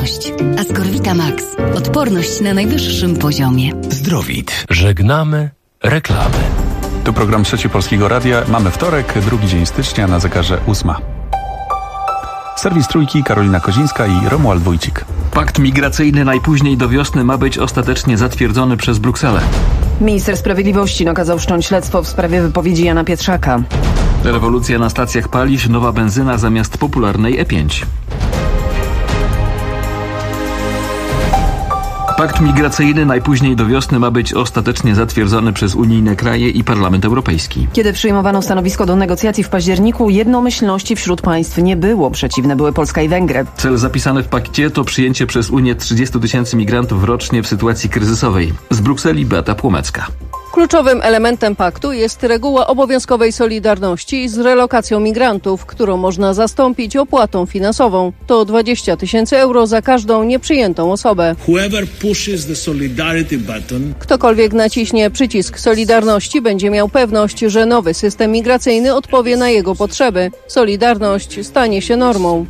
odporność. Ascorvita Max. Odporność na najwyższym poziomie. Zdrowit. Żegnamy reklamy. Tu program Trzeci Polskiego Radia. Mamy wtorek, drugi dzień stycznia, na zegarze 8. Serwis Trójki, Karolina Kozińska i Romuald Wójcik. Pakt migracyjny najpóźniej do wiosny ma być ostatecznie zatwierdzony przez Brukselę. Minister Sprawiedliwości nakazał wszcząć śledztwo w sprawie wypowiedzi Jana Pietrzaka. Rewolucja na stacjach paliw, nowa benzyna zamiast popularnej E5. Pakt migracyjny najpóźniej do wiosny ma być ostatecznie zatwierdzony przez unijne kraje i Parlament Europejski. Kiedy przyjmowano stanowisko do negocjacji w październiku, jednomyślności wśród państw nie było. Przeciwne były Polska i Węgry. Cel zapisany w pakcie to przyjęcie przez Unię 30 000 migrantów rocznie w sytuacji kryzysowej. Z Brukseli Beata Płomecka. Kluczowym elementem paktu jest reguła obowiązkowej solidarności z relokacją migrantów, którą można zastąpić opłatą finansową. To 20 000 euro za każdą nieprzyjętą osobę. Ktokolwiek naciśnie przycisk Solidarności, będzie miał pewność, że nowy system migracyjny odpowie na jego potrzeby. Solidarność stanie się normą.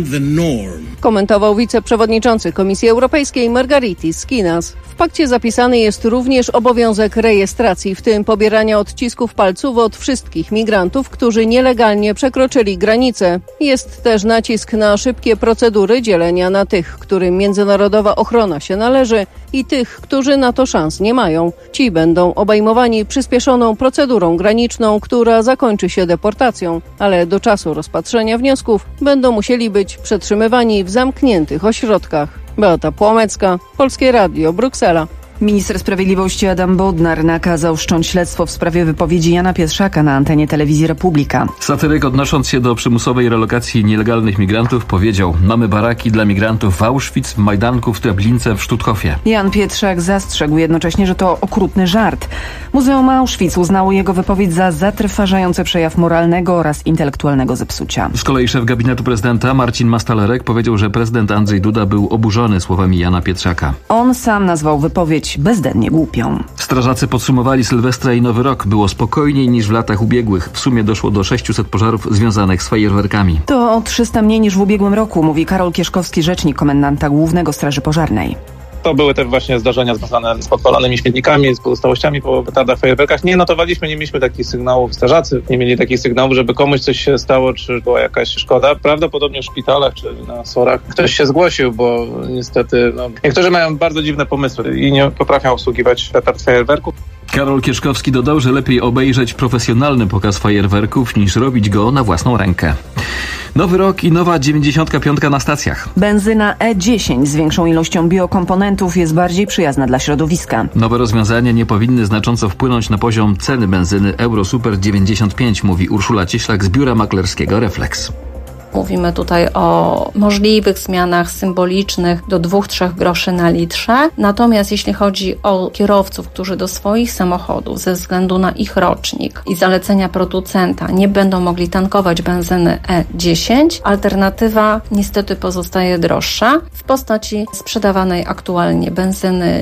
Komentował wiceprzewodniczący Komisji Europejskiej Margaritis Skinas. W pakcie zapisany jest również obowiązek rejestracji, w tym pobierania odcisków palców od wszystkich migrantów, którzy nielegalnie przekroczyli granicę. Jest też nacisk na szybkie procedury dzielenia na tych, którym międzynarodowa ochrona się należy, i tych, którzy na to szans nie mają. Ci będą obejmowani przyspieszoną procedurą graniczną, która zakończy się deportacją, ale do czasu rozpatrzenia wniosków będą musieli być przetrzymywani w zamkniętych ośrodkach. Beata Płomecka, Polskie Radio, Bruksela. Minister Sprawiedliwości Adam Bodnar nakazał wszcząć śledztwo w sprawie wypowiedzi Jana Pietrzaka na antenie telewizji Republika. Satyryk, odnosząc się do przymusowej relokacji nielegalnych migrantów, powiedział: mamy baraki dla migrantów w Auschwitz, w Majdanku, w Treblince, w Sztuthofie. Jan Pietrzak zastrzegł jednocześnie, że to okrutny żart. Muzeum Auschwitz uznało jego wypowiedź za zatrważający przejaw moralnego oraz intelektualnego zepsucia. Z kolei szef gabinetu prezydenta Marcin Mastalerek powiedział, że prezydent Andrzej Duda był oburzony słowami Jana Pietrzaka. On sam nazwał wypowiedź bezdennie głupią. Strażacy podsumowali Sylwestra i Nowy Rok. Było spokojniej niż w latach ubiegłych. W sumie doszło do 600 pożarów związanych z fajerwerkami. To o 300 mniej niż w ubiegłym roku, mówi Karol Kieszkowski, rzecznik komendanta głównego Straży Pożarnej. To były te właśnie zdarzenia związane z podpalonymi śmietnikami, z pozostałościami po petardach, fajerwerkach. Nie notowaliśmy, nie mieliśmy takich sygnałów. Strażacy nie mieli takich sygnałów, żeby komuś coś się stało, czy była jakaś szkoda. Prawdopodobnie w szpitalach, czy na SOR-ach ktoś się zgłosił, bo niestety niektórzy mają bardzo dziwne pomysły i nie potrafią obsługiwać petard, fajerwerków. Karol Kieszkowski dodał, że lepiej obejrzeć profesjonalny pokaz fajerwerków niż robić go na własną rękę. Nowy rok i nowa 95 na stacjach. Benzyna E10 z większą ilością biokomponentów jest bardziej przyjazna dla środowiska. Nowe rozwiązania nie powinny znacząco wpłynąć na poziom ceny benzyny Eurosuper 95, mówi Urszula Cieślak z biura maklerskiego Reflex. Mówimy tutaj o możliwych zmianach symbolicznych do 2-3 groszy na litrze. Natomiast jeśli chodzi o kierowców, którzy do swoich samochodów ze względu na ich rocznik i zalecenia producenta nie będą mogli tankować benzyny E10, alternatywa niestety pozostaje droższa w postaci sprzedawanej aktualnie benzyny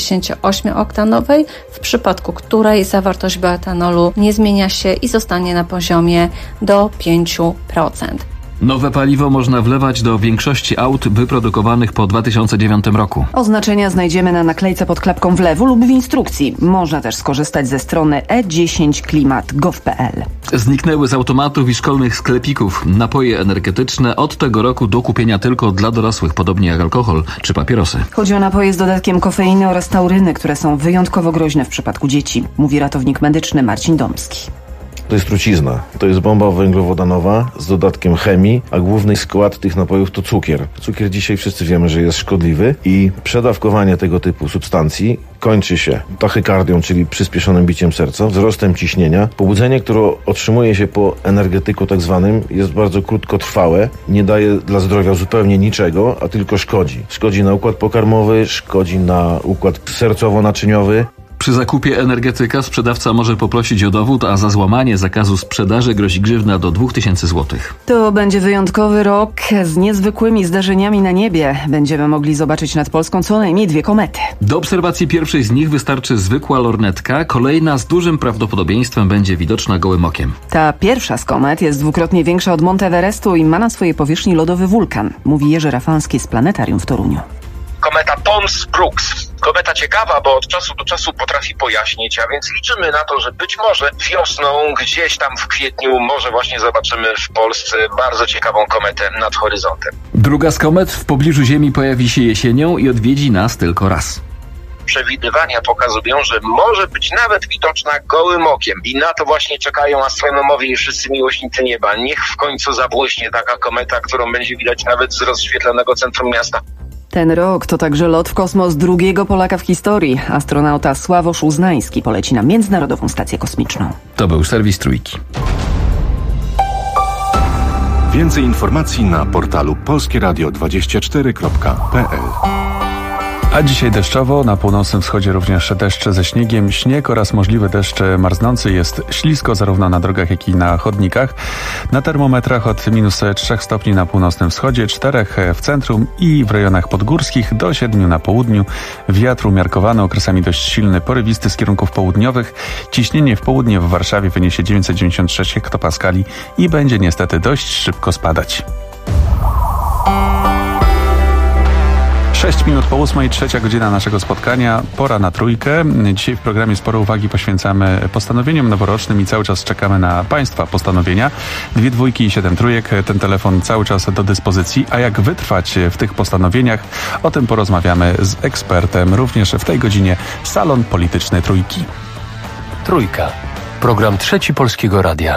98-oktanowej, w przypadku której zawartość bioetanolu nie zmienia się i zostanie na poziomie do 5%. Nowe paliwo można wlewać do większości aut wyprodukowanych po 2009 roku. Oznaczenia znajdziemy na naklejce pod klapką wlewu lub w instrukcji. Można też skorzystać ze strony e10klimat.gov.pl. Zniknęły z automatów i szkolnych sklepików napoje energetyczne od tego roku do kupienia tylko dla dorosłych, podobnie jak alkohol czy papierosy. Chodzi o napoje z dodatkiem kofeiny oraz tauryny, które są wyjątkowo groźne w przypadku dzieci, mówi ratownik medyczny Marcin Domski. To jest trucizna. To jest bomba węglowodanowa z dodatkiem chemii, a główny skład tych napojów to cukier. Cukier dzisiaj wszyscy wiemy, że jest szkodliwy i przedawkowanie tego typu substancji kończy się tachykardią, czyli przyspieszonym biciem serca, wzrostem ciśnienia. Pobudzenie, które otrzymuje się po energetyku tak zwanym, jest bardzo krótkotrwałe, nie daje dla zdrowia zupełnie niczego, a tylko szkodzi. Szkodzi na układ pokarmowy, szkodzi na układ sercowo-naczyniowy. Przy zakupie energetyka sprzedawca może poprosić o dowód, a za złamanie zakazu sprzedaży grozi grzywna do 2000 zł. To będzie wyjątkowy rok z niezwykłymi zdarzeniami na niebie. Będziemy mogli zobaczyć nad Polską co najmniej 2 komety. Do obserwacji pierwszej z nich wystarczy zwykła lornetka, kolejna z dużym prawdopodobieństwem będzie widoczna gołym okiem. Ta pierwsza z komet jest 2-krotnie większa od Monte Everestu i ma na swojej powierzchni lodowy wulkan, mówi Jerzy Rafalski z Planetarium w Toruniu. Kometa Pons-Brooks. Kometa ciekawa, bo od czasu do czasu potrafi pojaśnieć, a więc liczymy na to, że być może wiosną, gdzieś tam w kwietniu, może właśnie zobaczymy w Polsce bardzo ciekawą kometę nad horyzontem. Druga z komet w pobliżu Ziemi pojawi się jesienią i odwiedzi nas tylko raz. Przewidywania pokazują, że może być nawet widoczna gołym okiem. I na to właśnie czekają astronomowie i wszyscy miłośnicy nieba. Niech w końcu zabłyśnie taka kometa, którą będzie widać nawet z rozświetlonego centrum miasta. Ten rok to także lot w kosmos drugiego Polaka w historii. Astronauta Sławosz Uznański poleci na Międzynarodową Stację Kosmiczną. To był serwis Trójki. Więcej informacji na portalu polskieradio24.pl. A dzisiaj deszczowo, na północnym wschodzie również deszcz ze śniegiem, śnieg oraz możliwy deszcz marznący. Jest ślisko zarówno na drogach, jak i na chodnikach. Na termometrach od -3 stopni na północnym wschodzie, 4 w centrum i w rejonach podgórskich, do 7 na południu. Wiatr umiarkowany, okresami dość silny, porywisty z kierunków południowych. Ciśnienie w południe w Warszawie wyniesie 996 hektopaskali i będzie niestety dość szybko spadać. 6 minut po 8, 3 godzina naszego spotkania. Pora na Trójkę. Dzisiaj w programie sporo uwagi poświęcamy postanowieniom noworocznym i cały czas czekamy na Państwa postanowienia. 2 dwójki i 7 trójek. Ten telefon cały czas do dyspozycji. A jak wytrwać w tych postanowieniach? O tym porozmawiamy z ekspertem. Również w tej godzinie Salon Polityczny Trójki. Trójka. Program Trzeci Polskiego Radia.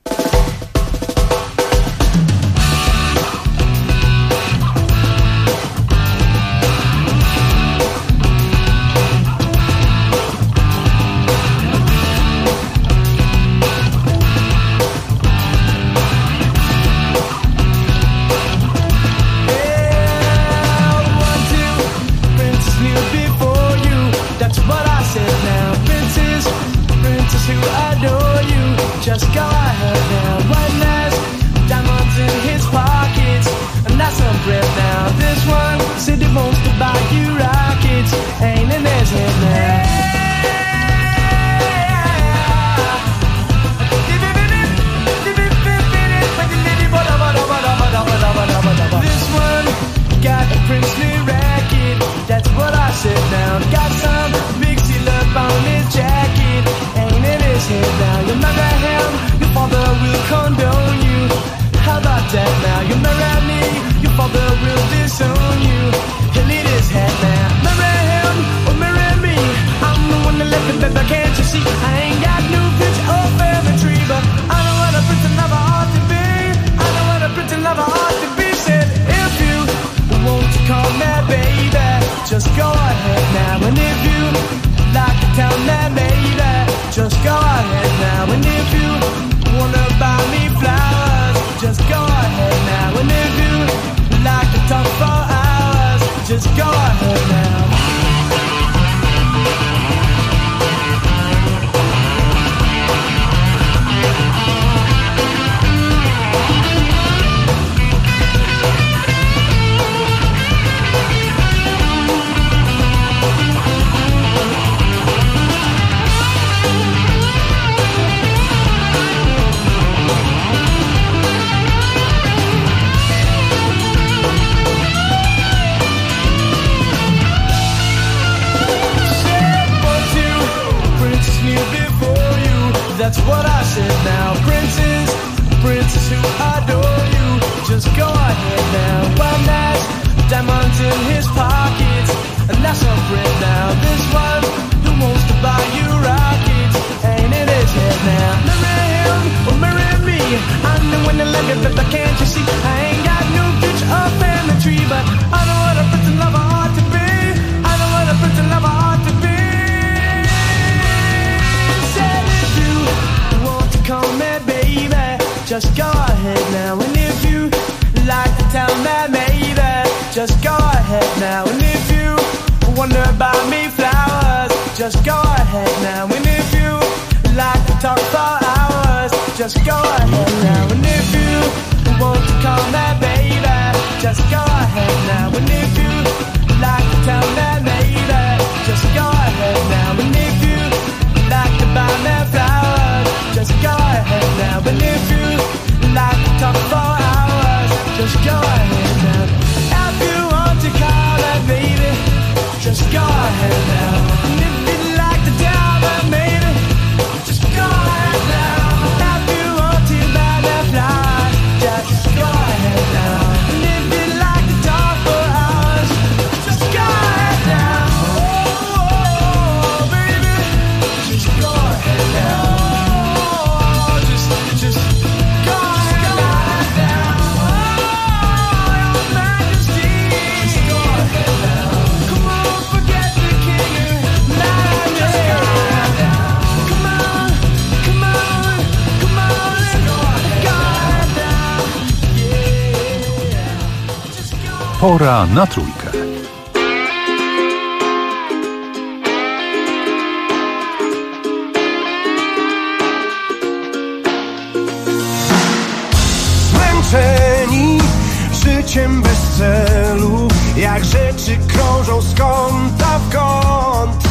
Just go ahead now, and if you like to tell me, maybe just go ahead now, and if you wonder about me flowers, just go ahead now. And if you like to talk for hours, just go ahead now. And if you want to call me baby, just go ahead now. And if you like to tell me later, just go ahead now. And if you like to buy me flowers, just go ahead now. And if you like to talk for hours, just go ahead now. If you want to call me baby, just go ahead now. And if you like to tell me maybe, just go ahead now. If you want to buy me flowers, just go ahead now. And if you like to talk for hours, just go ahead now. Oh, baby, just go ahead now. Just go ahead now. Oh, your Majesty, just go ahead now. Come on, forget the king and majesty. Come on, come on, come on, let's go ahead now. Yeah, just go. Pora na trójkę. Zmęczeni życiem bez celu, jak rzeczy krążą z kąta w kąt.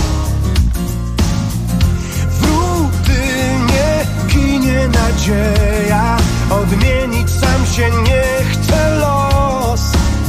W rutynie ginie nadzieja, odmienić sam się nie chce los.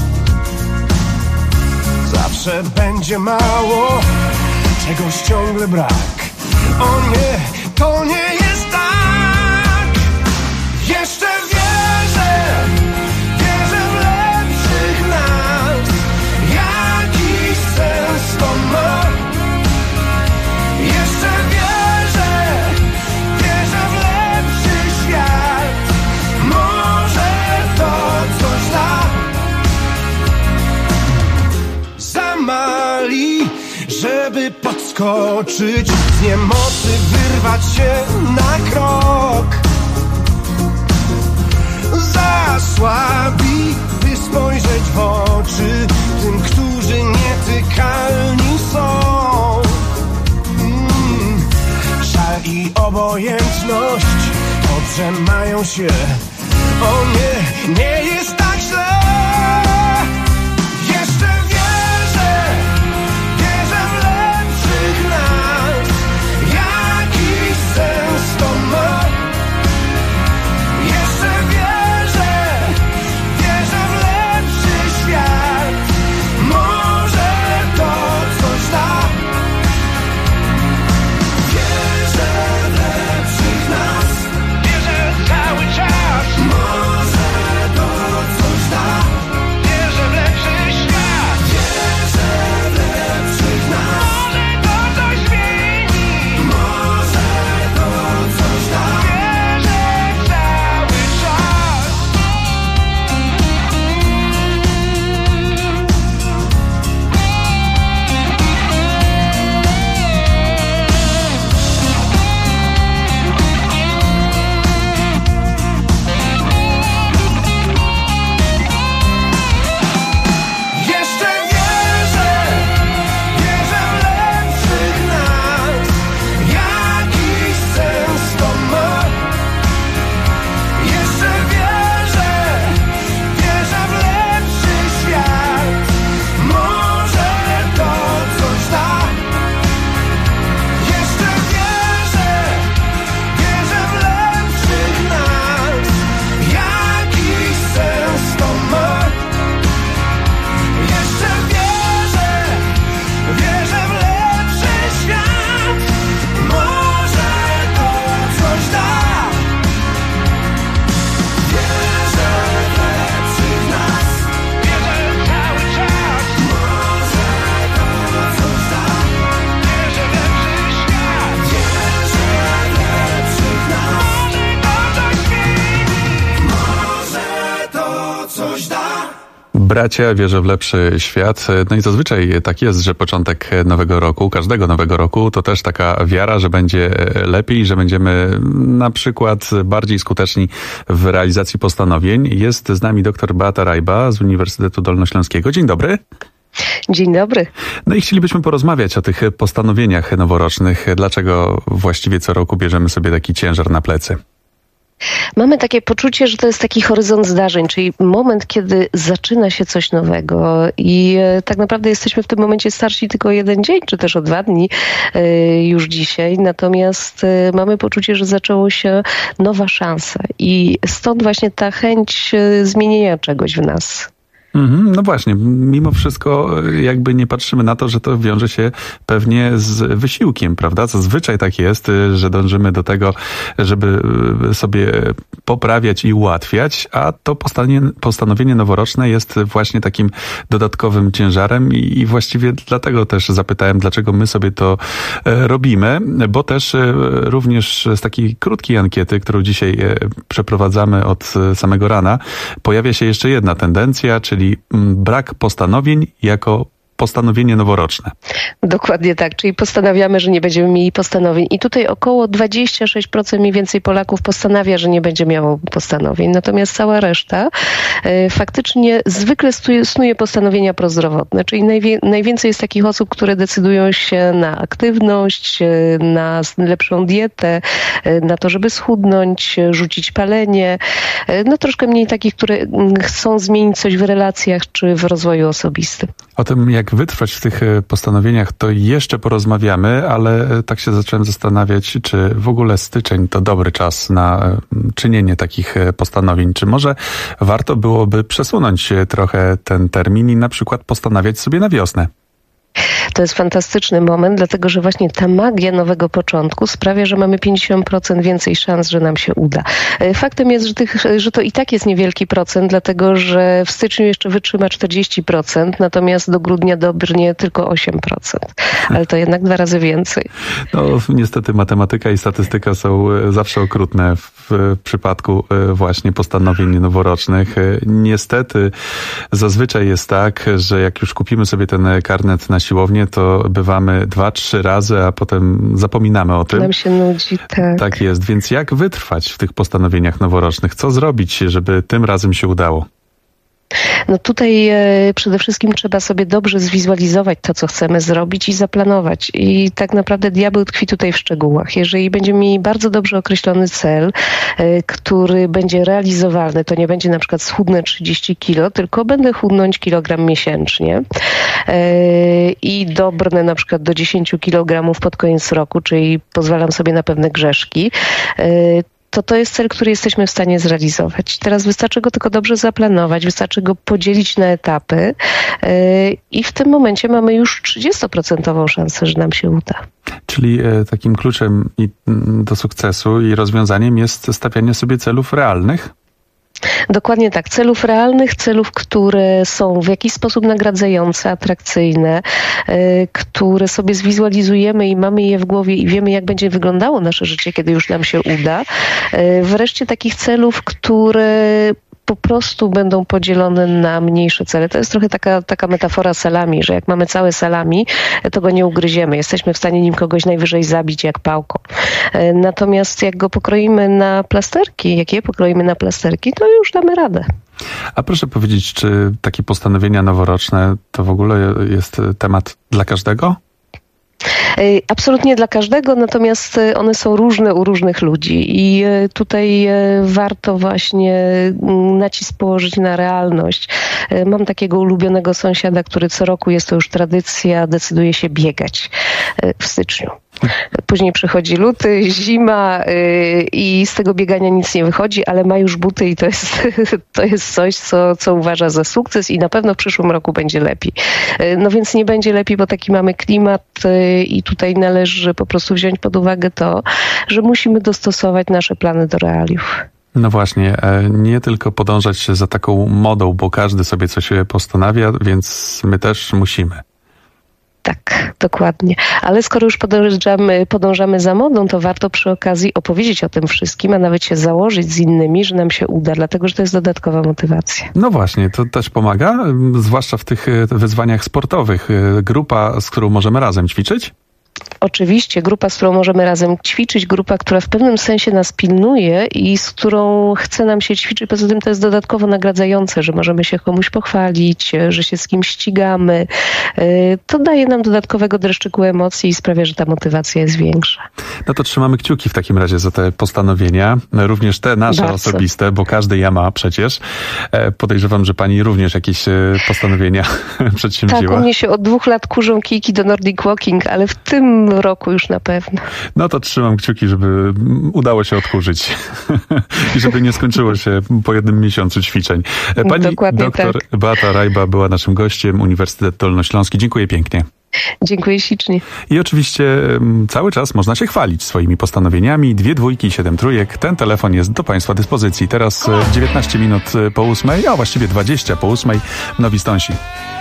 Zawsze będzie mało, czegoś ciągle brak. O nie, to nie jest tak. Jeszcze wierzę w lepszych nas. Jakiś sens to ma. Jeszcze wierzę w lepszy świat. Może to coś da. Za mali, żeby podskoczyć, z niemocy wyrwać się na krok. Za słabi, by spojrzeć w oczy tym, którzy nietykalni są. Żal i obojętność dobrze mają się. O nie, nie jest tak źle. Jeszcze wierzę w lepszych nas. Jakiś sens to ma. Jeszcze wierzę w lepszy świat. Może to coś da. Wierzę w lepszych nas. Wierzę cały czas. Może to coś da. Wierzę w lepszy świat. Wierzę w lepszych nas. Może to coś zmieni. Może to coś da. Wierzę cały czas. Jeszcze wierzę w lepszych nas. Jakiś sens to ma. Jeszcze wierzę w lepszy świat. Może to coś da. Jeszcze wierzę w lepszych nas. Jakiś sens to ma. Jeszcze wierzę w lepszy świat. Może to coś da. Wierzę w lepszych nas. Wierzę cały czas. Może to coś da. Wierzę w lepszy świat. Wierzę w lepszych nas. Może to coś zmieni. Może to coś da. Bracia, wierzę w lepszy świat. No i zazwyczaj tak jest, że początek nowego roku, każdego nowego roku, to też taka wiara, że będzie lepiej, że będziemy na przykład bardziej skuteczni w realizacji postanowień. Jest z nami dr Beata Rajba z Uniwersytetu Dolnośląskiego. Dzień dobry. Dzień dobry. No i chcielibyśmy porozmawiać o tych postanowieniach noworocznych. Dlaczego właściwie co roku bierzemy sobie taki ciężar na plecy? Mamy takie poczucie, że to jest taki horyzont zdarzeń, czyli moment, kiedy zaczyna się coś nowego i tak naprawdę jesteśmy w tym momencie starsi tylko o 1 dzień, czy też o 2 dni już dzisiaj, natomiast mamy poczucie, że zaczęła się nowa szansa i stąd właśnie ta chęć zmienienia czegoś w nas. No właśnie, mimo wszystko jakby nie patrzymy na to, że to wiąże się pewnie z wysiłkiem, prawda? Zazwyczaj tak jest, że dążymy do tego, żeby sobie poprawiać i ułatwiać, a to postanowienie noworoczne jest właśnie takim dodatkowym ciężarem i właściwie dlatego też zapytałem, dlaczego my sobie to robimy, bo też również z takiej krótkiej ankiety, którą dzisiaj przeprowadzamy od samego rana, pojawia się jeszcze jedna tendencja, czyli brak postanowień jako postanowienie noworoczne. Dokładnie tak, czyli postanawiamy, że nie będziemy mieli postanowień. I tutaj około 26% mniej więcej Polaków postanawia, że nie będzie miało postanowień. Natomiast cała reszta faktycznie zwykle snuje postanowienia prozdrowotne. Czyli najwięcej jest takich osób, które decydują się na aktywność, na lepszą dietę, na to, żeby schudnąć, rzucić palenie. No troszkę mniej takich, które chcą zmienić coś w relacjach czy w rozwoju osobistym. O tym, jak wytrwać w tych postanowieniach, to jeszcze porozmawiamy, ale tak się zacząłem zastanawiać, czy w ogóle styczeń to dobry czas na czynienie takich postanowień. Czy może warto byłoby przesunąć trochę ten termin i na przykład postanawiać sobie na wiosnę? To jest fantastyczny moment, dlatego że właśnie ta magia nowego początku sprawia, że mamy 50% więcej szans, że nam się uda. Faktem jest, że to i tak jest niewielki procent, dlatego że w styczniu jeszcze wytrzyma 40%, natomiast do grudnia dobrnie tylko 8%. Ale to jednak 2 razy więcej. No niestety matematyka i statystyka są zawsze okrutne w przypadku właśnie postanowień noworocznych. Niestety zazwyczaj jest tak, że jak już kupimy sobie ten karnet na siłownię, to bywamy 2-3 razy, a potem zapominamy o tym. Nam się nudzi, tak. Tak jest, więc jak wytrwać w tych postanowieniach noworocznych? Co zrobić, żeby tym razem się udało? No tutaj przede wszystkim trzeba sobie dobrze zwizualizować to, co chcemy zrobić i zaplanować. I tak naprawdę diabeł tkwi tutaj w szczegółach. Jeżeli będziemy mieli bardzo dobrze określony cel, który będzie realizowalny, to nie będzie na przykład schudnę 30 kilo, tylko będę chudnąć kilogram miesięcznie i dobrnę na przykład do 10 kilogramów pod koniec roku, czyli pozwalam sobie na pewne grzeszki, to jest cel, który jesteśmy w stanie zrealizować. Teraz wystarczy go tylko dobrze zaplanować, wystarczy go podzielić na etapy i w tym momencie mamy już 30% szansę, że nam się uda. Czyli takim kluczem do sukcesu i rozwiązaniem jest stawianie sobie celów realnych? Dokładnie tak. Celów realnych, celów, które są w jakiś sposób nagradzające, atrakcyjne, które sobie zwizualizujemy i mamy je w głowie i wiemy, jak będzie wyglądało nasze życie, kiedy już nam się uda. Wreszcie takich celów, które po prostu będą podzielone na mniejsze cele. To jest trochę taka metafora salami, że jak mamy całe salami, to go nie ugryziemy. Jesteśmy w stanie nim kogoś najwyżej zabić jak pałką. Natomiast jak go pokroimy na plasterki, jak je pokroimy na plasterki, to już damy radę. A proszę powiedzieć, czy takie postanowienia noworoczne to w ogóle jest temat dla każdego? Absolutnie dla każdego, natomiast one są różne u różnych ludzi i tutaj warto właśnie nacisk położyć na realność. Mam takiego ulubionego sąsiada, który co roku, jest to już tradycja, decyduje się biegać w styczniu. Później przychodzi luty, zima i z tego biegania nic nie wychodzi, ale ma już buty i to jest coś, co uważa za sukces i na pewno w przyszłym roku będzie lepiej. No więc nie będzie lepiej, bo taki mamy klimat i tutaj należy po prostu wziąć pod uwagę to, że musimy dostosować nasze plany do realiów. No właśnie, nie tylko podążać za taką modą, bo każdy sobie coś postanawia, więc my też musimy. Tak, dokładnie. Ale skoro już podążamy za modą, to warto przy okazji opowiedzieć o tym wszystkim, a nawet się założyć z innymi, że nam się uda, dlatego że to jest dodatkowa motywacja. No właśnie, to też pomaga, zwłaszcza w tych wyzwaniach sportowych. Grupa, z którą możemy razem ćwiczyć? oczywiście grupa, z którą możemy razem ćwiczyć, grupa, która w pewnym sensie nas pilnuje i z którą chce nam się ćwiczyć. Poza tym to jest dodatkowo nagradzające, że możemy się komuś pochwalić, że się z kimś ścigamy. To daje nam dodatkowego dreszczyku emocji i sprawia, że ta motywacja jest większa. No to trzymamy kciuki w takim razie za te postanowienia, również te nasze osobiste, bo każdy ja ma przecież. Podejrzewam, że pani również jakieś postanowienia przedsięwzięła. Tak, u mnie się od 2 lat kurzą kijki do Nordic Walking, ale w tym roku już na pewno. No to trzymam kciuki, żeby udało się odkurzyć i żeby nie skończyło się po 1 miesiącu ćwiczeń. Pani doktor Beata Rajba była naszym gościem, Uniwersytet Dolnośląski. Dziękuję pięknie. Dziękuję ślicznie. I oczywiście cały czas można się chwalić swoimi postanowieniami. 2 dwójki i 7 trójek. Ten telefon jest do Państwa dyspozycji. Teraz 19 minut po 8, a właściwie 20 po 8. Nowi Stonsi.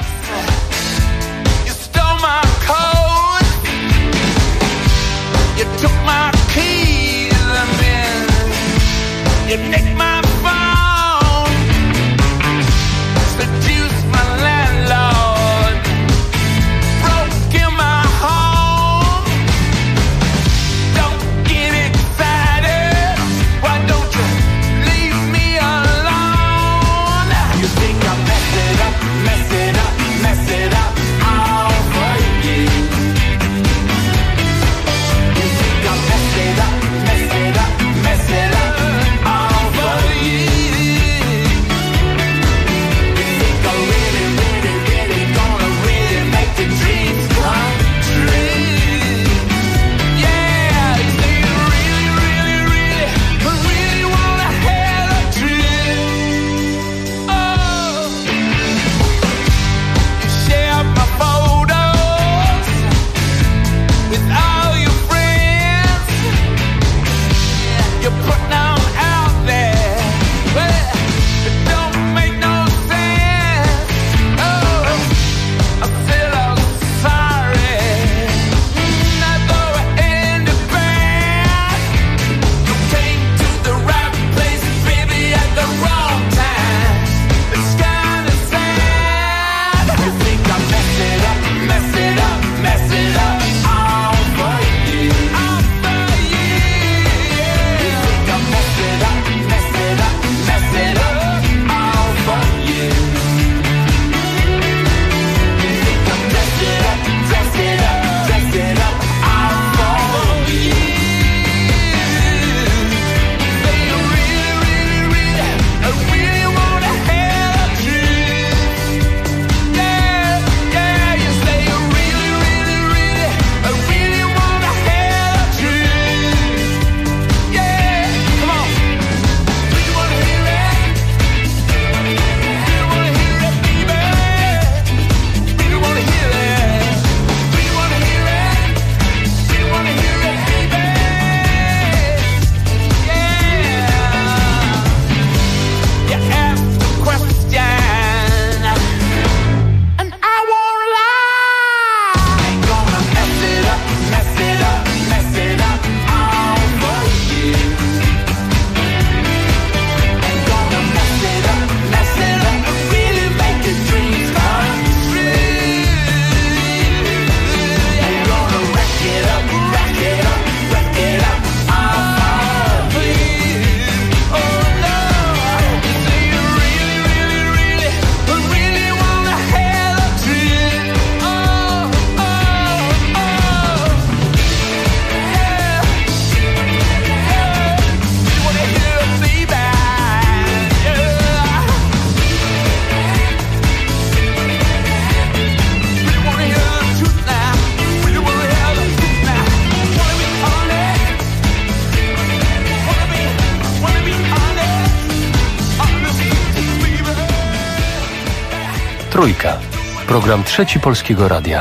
Trójka. Program Trzeci Polskiego Radia.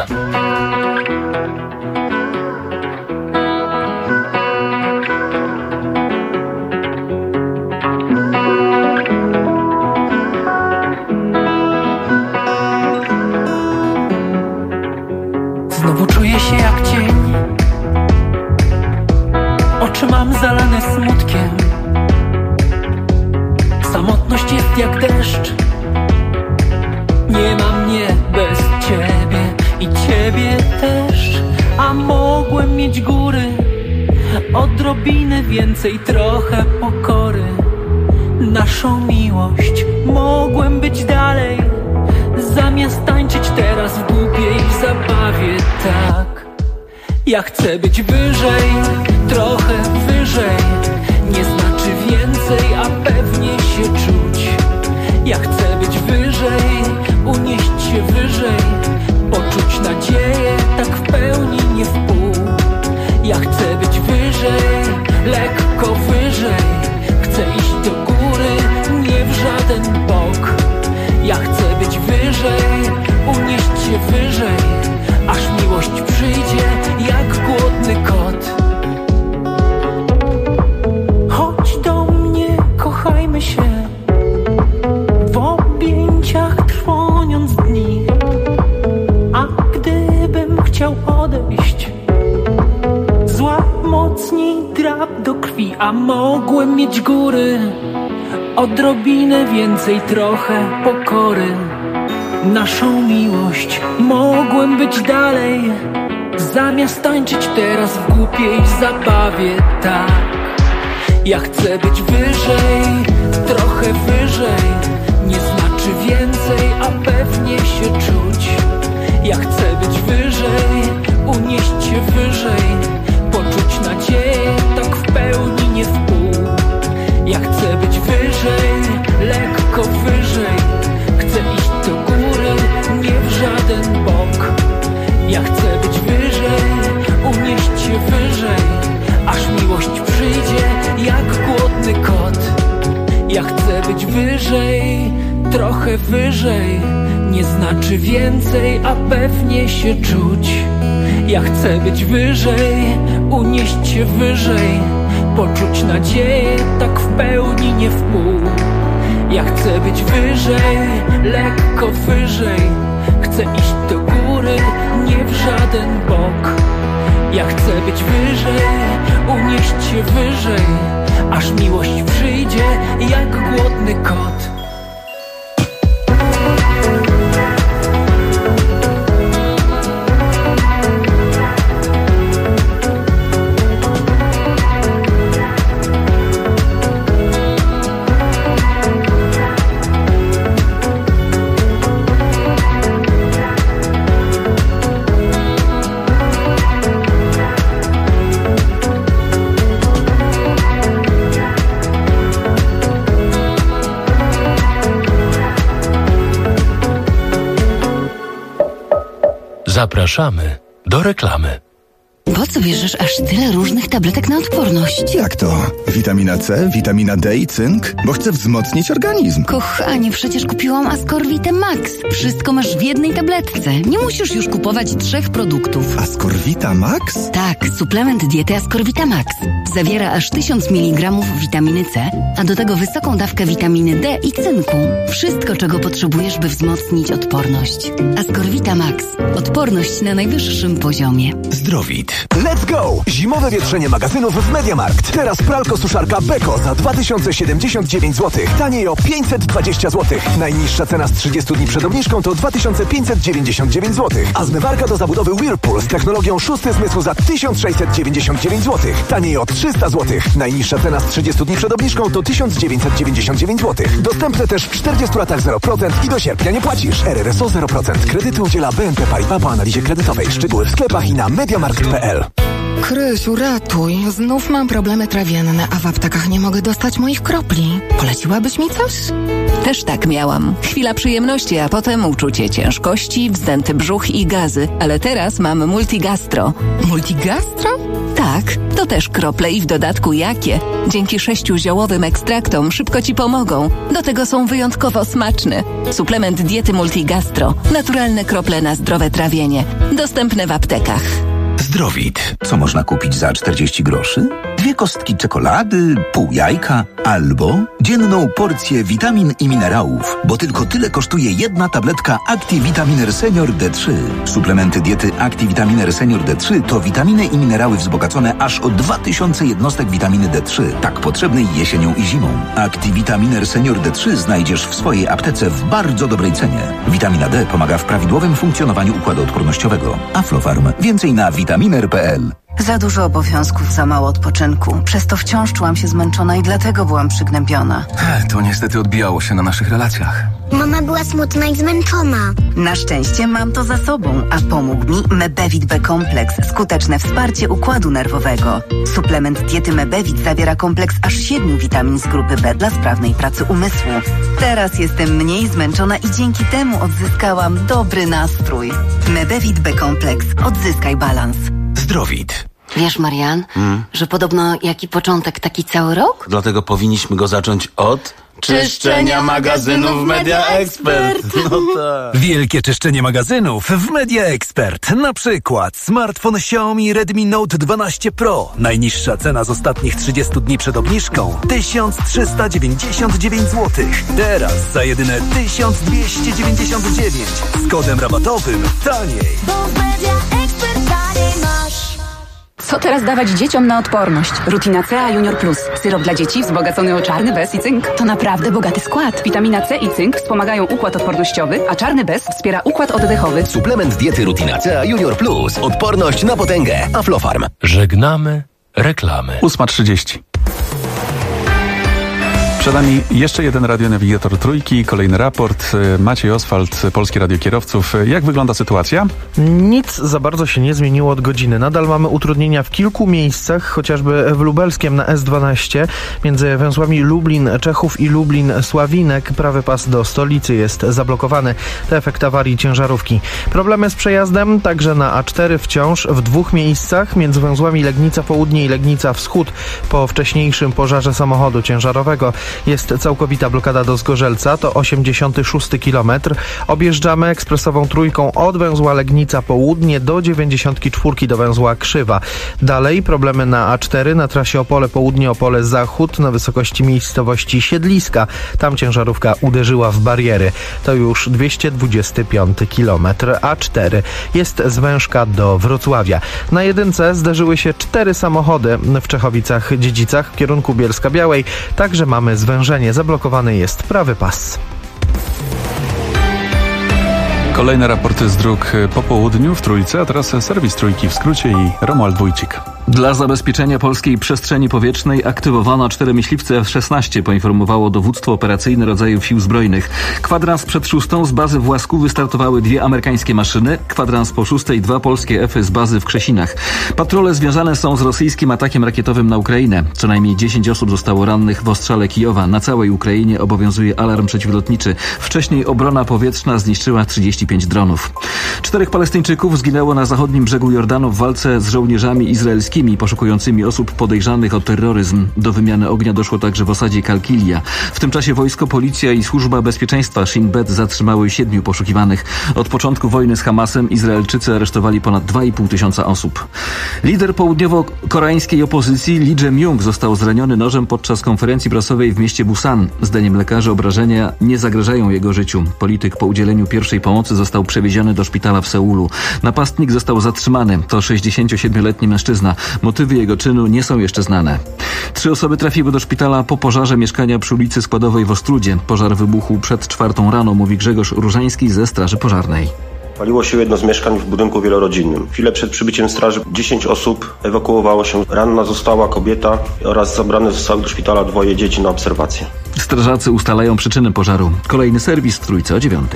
Znowu czuję się jak cień. Oczy mam zalane smutkiem. Samotność jest jak deszcz. Nie ma mnie bez ciebie i ciebie też. A mogłem odrobinę więcej, trochę pokory. Naszą miłość mogłem być dalej, zamiast tańczyć teraz w głupiej zabawie, tak. Ja chcę być wyżej, trochę wyżej, nie znaczy więcej, a pewnie się czuć. Ja chcę być wyżej, unieść się wyżej, poczuć nadzieję, tak w pełni, nie w pół. Ja chcę być wyżej, lekko wyżej, chcę iść do góry, nie w żaden bok. Ja chcę być wyżej, unieść się wyżej, aż miłość przyjdzie jak głodny kot. Chodź do mnie, kochajmy się, w objęciach trwoniąc dni. A gdybym chciał odejść, złap mocniej drap do krwi. A mogłem mieć góry, odrobinę więcej, trochę pokory. Naszą miłość mogłem być dalej, zamiast tańczyć teraz w głupiej zabawie, tak. Ja chcę być wyżej, trochę wyżej, nie znaczy więcej, a pewnie się czuć. Ja chcę być wyżej, unieść się wyżej, poczuć nadzieję, tak w pełni, nie w pół. Ja chcę być wyżej, lekko wyżej, chcę iść do góry, nie w żaden bok. Ja chcę być wyżej, unieść się wyżej, aż miłość przyjdzie jak głodny kot. Ja chcę być wyżej, trochę wyżej, nie znaczy więcej, a pewnie się czuć. Ja chcę być wyżej, unieść się wyżej, poczuć nadzieję, tak w pełni, nie w pół. Ja chcę być wyżej, lekko wyżej, chcę iść do góry, nie w żaden bok. Ja chcę być wyżej, unieść się wyżej, aż miłość przyjdzie jak głodny kot. Zapraszamy do reklamy. Po co bierzesz aż tyle różnych tabletek na odporność? Jak to? Witamina C, witamina D i cynk? Bo chcę wzmocnić organizm. Kochanie, przecież kupiłam Ascorvitę Max. Wszystko masz w jednej tabletce. Nie musisz już kupować 3 produktów. Ascorvita Max? Tak, suplement diety Ascorvita Max. Zawiera aż 1000 mg witaminy C, a do tego wysoką dawkę witaminy D i cynku. Wszystko, czego potrzebujesz, by wzmocnić odporność. Ascorvita Max. Odporność na najwyższym poziomie. Zdrowit. Let's go! Zimowe wietrzenie magazynów w MediaMarkt. Teraz pralko-suszarka Beko za 2079 zł. Taniej o 520 zł. Najniższa cena z 30 dni przed obniżką to 2599 zł. A zmywarka do zabudowy Whirlpool z technologią szósty zmysł za 1699 zł. Taniej o 300 zł. Najniższa cena z 30 dni przed obniżką to 1999 zł. Dostępne też w 40 latach 0% i do sierpnia nie płacisz. RRSO 0%. Kredyty udziela BNP Paribas po analizie kredytowej. Szczegóły w sklepach i na mediamarkt.pl. Krysiu, ratuj. Znów mam problemy trawienne, a w aptekach nie mogę dostać moich kropli. Poleciłabyś mi coś? Też tak miałam. Chwila przyjemności, a potem uczucie ciężkości, wzdęty brzuch i gazy. Ale teraz mam Multigastro. Multigastro? Tak, to też krople i w dodatku jakie. Dzięki 6 ziołowym ekstraktom szybko Ci pomogą. Do tego są wyjątkowo smaczne. Suplement diety Multigastro. Naturalne krople na zdrowe trawienie. Dostępne w aptekach. Zdrowit. Co można kupić za 40 groszy? 2 kostki czekolady, pół jajka albo dzienną porcję witamin i minerałów, bo tylko tyle kosztuje jedna tabletka Activitaminer Senior D3. Suplementy diety Activitaminer Senior D3 to witaminy i minerały wzbogacone aż o 2000 jednostek witaminy D3, tak potrzebnej jesienią i zimą. Activitaminer Senior D3 znajdziesz w swojej aptece w bardzo dobrej cenie. Witamina D pomaga w prawidłowym funkcjonowaniu układu odpornościowego. Aflofarm. Więcej na vitaminer.pl. Za dużo obowiązków, za mało odpoczynku. Przez to wciąż czułam się zmęczona i dlatego byłam przygnębiona. To niestety odbijało się na naszych relacjach. Mama była smutna i zmęczona. Na szczęście mam to za sobą, a pomógł mi Mebevit B-kompleks. Skuteczne wsparcie układu nerwowego. Suplement diety Mebevit zawiera kompleks aż 7 witamin z grupy B dla sprawnej pracy umysłu. Teraz jestem mniej zmęczona i dzięki temu odzyskałam dobry nastrój. Mebevit B-kompleks. Odzyskaj balans. Zdrowit. Wiesz, Marian, że podobno jaki początek, taki cały rok? Dlatego powinniśmy go zacząć od czyszczenia magazynów Media Expert. No tak. Wielkie czyszczenie magazynów w Media Expert. Na przykład smartfon Xiaomi Redmi Note 12 Pro. Najniższa cena z ostatnich 30 dni przed obniżką 1399 zł. Teraz za jedyne 1299 z kodem rabatowym taniej. Bo w Media Expert taniej masz. Co teraz dawać dzieciom na odporność? Rutina C Junior Plus. Syrop dla dzieci wzbogacony o czarny bez i cynk. To naprawdę bogaty skład. Witamina C i cynk wspomagają układ odpornościowy, a czarny bez wspiera układ oddechowy. Suplement diety Rutina C Junior Plus. Odporność na potęgę. Aflofarm. Żegnamy reklamy. 8:30. Przed nami jeszcze jeden radionawigator trójki, kolejny raport. Maciej Oswald, Polskie Radio Kierowców. Jak wygląda sytuacja? Nic za bardzo się nie zmieniło od godziny. Nadal mamy utrudnienia w kilku miejscach, chociażby w Lubelskiem na S12, między węzłami Lublin-Czechów i Lublin-Sławinek. Prawy pas do stolicy jest zablokowany. To efekt awarii ciężarówki. Problemy z przejazdem także na A4 wciąż w dwóch miejscach, między węzłami Legnica Południe i Legnica Wschód. Po wcześniejszym pożarze samochodu ciężarowego jest całkowita blokada do Zgorzelca, to 86 km. Objeżdżamy ekspresową trójką od węzła Legnica Południe do 94 do węzła Krzywa. Dalej problemy na A4 na trasie Opole Południe, Opole Zachód na wysokości miejscowości Siedliska. Tam ciężarówka uderzyła w bariery. To już 225 km. A4 jest zwężka do Wrocławia. Na jedynce zdarzyły się 4 samochody w Czechowicach-Dziedzicach w kierunku Bielska-Białej. Także mamy zwężenie. Zablokowany jest prawy pas. Kolejne raporty z dróg po południu w Trójce, a teraz serwis Trójki w skrócie i Romuald Wójcik. Dla zabezpieczenia polskiej przestrzeni powietrznej aktywowano 4 myśliwce F-16, poinformowało dowództwo operacyjne rodzajów sił zbrojnych. Kwadrans przed 6 z bazy w Łasku wystartowały 2 amerykańskie maszyny, kwadrans po 6 2 polskie F-y z bazy w Krzesinach. Patrole związane są z rosyjskim atakiem rakietowym na Ukrainę. Co najmniej 10 osób zostało rannych w ostrzale Kijowa. Na całej Ukrainie obowiązuje alarm przeciwlotniczy. Wcześniej obrona powietrzna zniszczyła 35 dronów. 4 Palestyńczyków zginęło na zachodnim brzegu Jordanu w walce z żołnierzami izraelskimi poszukującymi osób podejrzanych o terroryzm. Do wymiany ognia doszło także w osadzie Kalkilia. W tym czasie wojsko, policja i służba bezpieczeństwa Shin Bet zatrzymały 7 poszukiwanych. Od początku wojny z Hamasem Izraelczycy aresztowali ponad 2,5 tysiąca osób. Lider południowo-koreańskiej opozycji Lee Jae-myung został zraniony nożem podczas konferencji prasowej w mieście Busan. Zdaniem lekarzy obrażenia nie zagrażają jego życiu. Polityk po udzieleniu pierwszej pomocy został przewieziony do szpitala w Seulu. Napastnik został zatrzymany. To 67-letni mężczyzna. Motywy jego czynu nie są jeszcze znane. 3 osoby trafiły do szpitala po pożarze mieszkania przy ulicy Składowej w Ostródzie. Pożar wybuchł przed 4 rano, mówi Grzegorz Różański ze Straży Pożarnej. Paliło się jedno z mieszkań w budynku wielorodzinnym. Chwilę przed przybyciem straży 10 osób ewakuowało się. Ranna została kobieta oraz zabrane zostały do szpitala 2 dzieci na obserwację. Strażacy ustalają przyczyny pożaru. Kolejny serwis w Trójce o 9:00.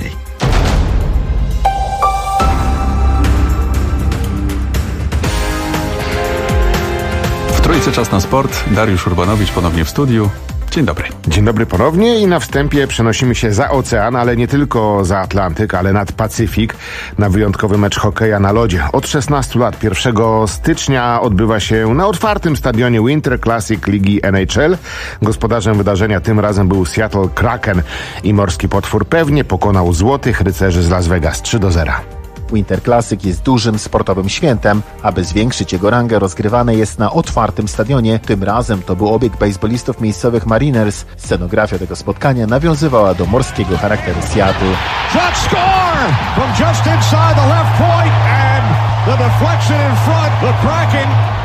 Trójce czas na sport. Dariusz Urbanowicz ponownie w studiu. Dzień dobry. Dzień dobry ponownie i na wstępie przenosimy się za ocean, ale nie tylko za Atlantyk, ale nad Pacyfik na wyjątkowy mecz hokeja na lodzie. Od 16 lat 1 stycznia odbywa się na otwartym stadionie Winter Classic Ligi NHL. Gospodarzem wydarzenia tym razem był Seattle Kraken i morski potwór pewnie pokonał Złotych Rycerzy z Las Vegas 3-0. Winter Classic jest dużym sportowym świętem. Aby zwiększyć jego rangę, rozgrywane jest na otwartym stadionie. Tym razem to był obiekt bejsbolistów miejscowych Mariners. Scenografia tego spotkania nawiązywała do morskiego charakteru Seattle. Shot score from just inside the left point and the deflection in front. The Kraken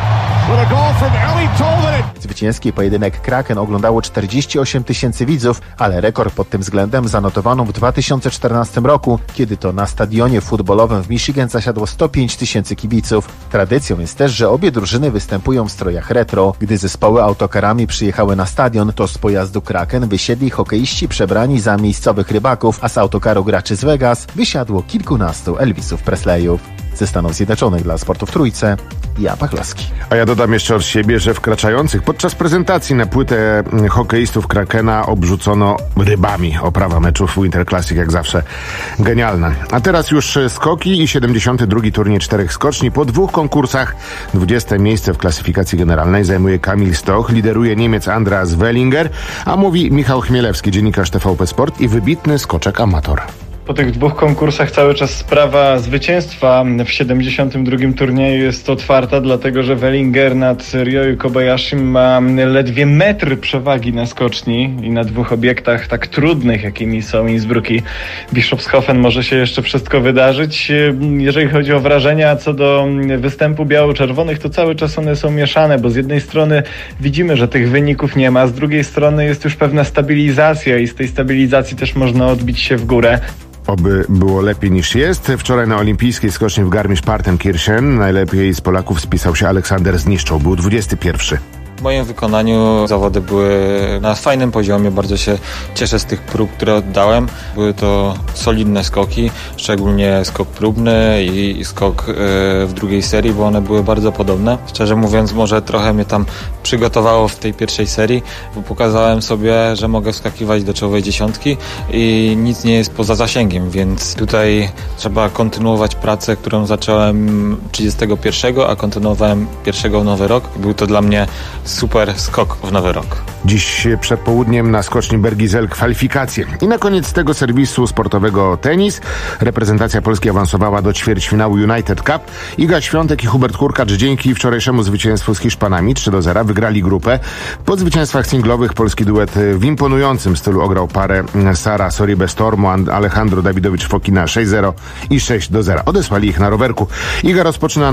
Zwycięski pojedynek Kraken oglądało 48 000 widzów, ale rekord pod tym względem zanotowano w 2014 roku, kiedy to na stadionie futbolowym w Michigan zasiadło 105 000 kibiców. Tradycją jest też, że obie drużyny występują w strojach retro. Gdy zespoły autokarami przyjechały na stadion, to z pojazdu Kraken wysiedli hokeiści przebrani za miejscowych rybaków, a z autokaru graczy z Vegas wysiadło kilkunastu Elvisów Presleyów. Ze Stanów Zjednoczonych dla Sportu w Trójce, Jan Pachlowski. A ja dodam jeszcze od siebie, że wkraczających podczas prezentacji na płytę hokeistów Krakena obrzucono rybami. Oprawa meczów Winter Classic jak zawsze genialna. A teraz już skoki i 72. turniej 4 skoczni. Po 2 konkursach 20. miejsce w klasyfikacji generalnej zajmuje Kamil Stoch, lideruje Niemiec Andreas Wellinger, a mówi Michał Chmielewski, dziennikarz TVP Sport i wybitny skoczek amator. Po tych 2 konkursach cały czas sprawa zwycięstwa w 72. turnieju jest otwarta, dlatego że Wellinger nad Ryoyu Kobayashi ma ledwie metr przewagi na skoczni i na 2 obiektach tak trudnych, jakimi są Innsbruck i Bischofshofen, może się jeszcze wszystko wydarzyć. Jeżeli chodzi o wrażenia co do występu biało-czerwonych, to cały czas one są mieszane, bo z jednej strony widzimy, że tych wyników nie ma, z drugiej strony jest już pewna stabilizacja i z tej stabilizacji też można odbić się w górę. Oby było lepiej niż jest. Wczoraj na olimpijskiej skoczni w Garmisch-Partenkirchen najlepiej z Polaków spisał się Aleksander Zniszczał. Był 21. W moim wykonaniu zawody były na fajnym poziomie, bardzo się cieszę z tych prób, które oddałem. Były to solidne skoki, szczególnie skok próbny i skok w drugiej serii, bo one były bardzo podobne. Szczerze mówiąc, może trochę mnie tam przygotowało w tej pierwszej serii, bo pokazałem sobie, że mogę wskakiwać do czołowej dziesiątki i nic nie jest poza zasięgiem, więc tutaj trzeba kontynuować pracę, którą zacząłem 31, a kontynuowałem 1 nowy rok. Był to dla mnie super skok w nowy rok. Dziś przed południem na skoczni Bergizel kwalifikacje. I na koniec tego serwisu sportowego tenis. Reprezentacja Polski awansowała do ćwierćfinału United Cup. Iga Świątek i Hubert Hurkacz dzięki wczorajszemu zwycięstwu z Hiszpanami 3-0 wygrali grupę. Po zwycięstwach singlowych polski duet w imponującym stylu ograł parę Sara Sorribes-Tormo, Alejandro Dawidowicz-Fokina 6-0 i 6-0. Odesłali ich na rowerku. Iga rozpoczyna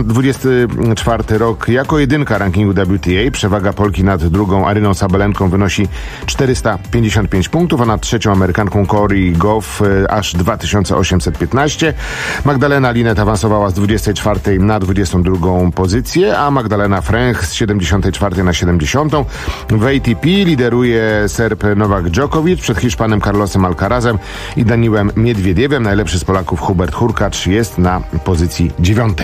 24 rok jako jedynka rankingu WTA. Przewaga Polki nad drugą Aryną Sabalenką wynosi 455 punktów, a nad trzecią Amerykanką Cory Gauff aż 2815. Magdalena Linet awansowała z 24 na 22 pozycję, a Magdalena Fręch z 74 na 70. W ATP lideruje Serb Nowak Djokovic przed Hiszpanem Carlosem Alcarazem i Daniłem Miedwiediewem. Najlepszy z Polaków Hubert Hurkacz jest na pozycji 9.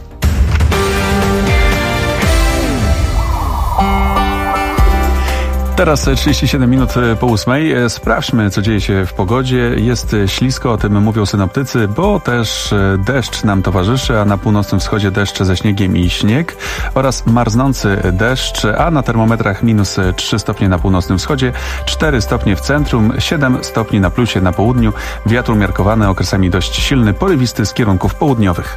Teraz 37 minut po 8. Sprawdźmy, co dzieje się w pogodzie. Jest ślisko, o tym mówią synoptycy, bo też deszcz nam towarzyszy, a na północnym wschodzie deszcz ze śniegiem i śnieg oraz marznący deszcz, a na termometrach minus 3 stopnie na północnym wschodzie, 4 stopnie w centrum, 7 stopni na plusie na południu. Wiatr umiarkowany, okresami dość silny, porywisty z kierunków południowych.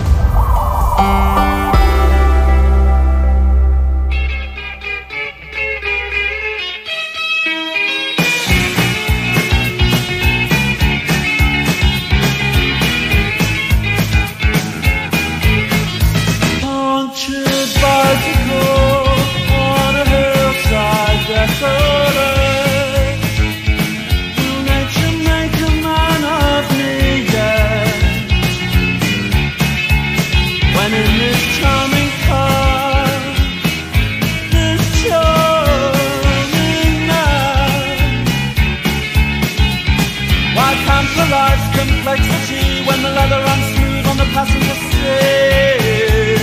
Complexity when the leather runs smooth on the passenger seat.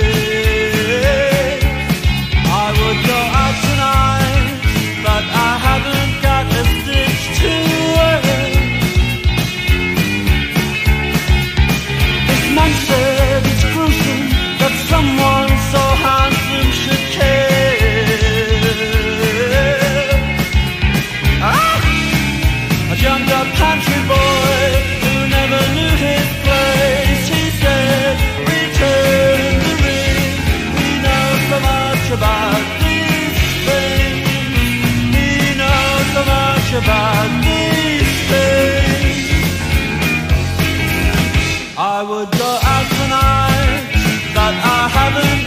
I would go out tonight, but I haven't got a stitch to wear. This man said it's gruesome that someone so handsome should care. A jumped up country boy who never knew his place. He said, return the ring. We know so much about these things. We know so much about these things. I would go out tonight, but I haven't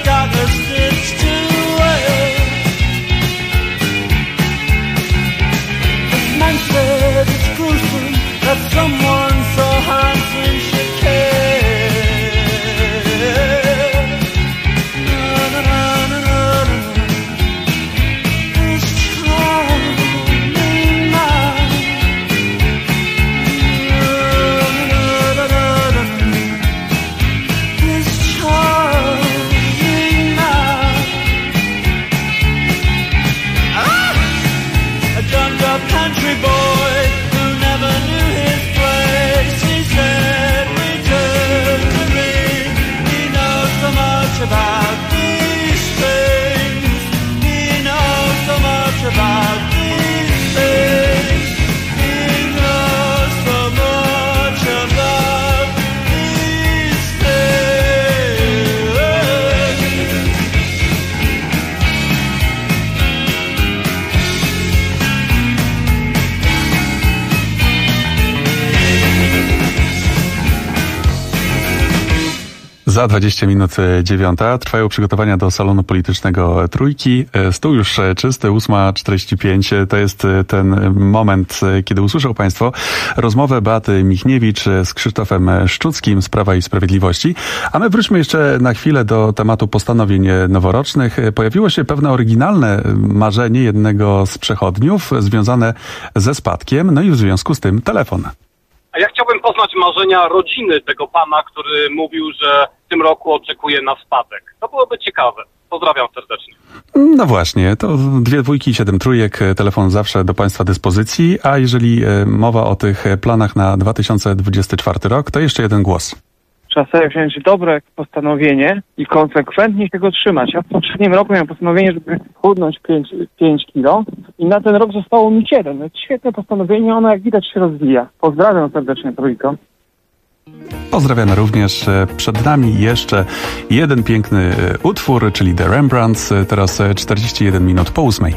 Za 20 minut 9:00 trwają przygotowania do salonu politycznego Trójki. Stół już czysty, 8:45. To jest ten moment, kiedy usłyszą Państwo rozmowę Beaty Michniewicz z Krzysztofem Szczuckim z Prawa i Sprawiedliwości. A my wróćmy jeszcze na chwilę do tematu postanowień noworocznych. Pojawiło się pewne oryginalne marzenie jednego z przechodniów związane ze spadkiem, no i w związku z tym telefon. A ja chciałbym poznać marzenia rodziny tego pana, który mówił, że w tym roku oczekuje na spadek. To byłoby ciekawe. Pozdrawiam serdecznie. No właśnie, to 2 dwójki, 7 trójek, telefon zawsze do Państwa dyspozycji, a jeżeli mowa o tych planach na 2024 rok, to jeszcze jeden głos. Trzeba sobie wziąć dobre postanowienie i konsekwentnie się go trzymać. Ja w poprzednim roku miałem postanowienie, żeby chudnąć 5 kilo i na ten rok zostało mi 7. To jest świetne postanowienie, ono jak widać się rozwija. Pozdrawiam serdecznie Trójko. Pozdrawiamy również. Przed nami jeszcze jeden piękny utwór, czyli The Rembrandts. Teraz 41 minut po 8:00.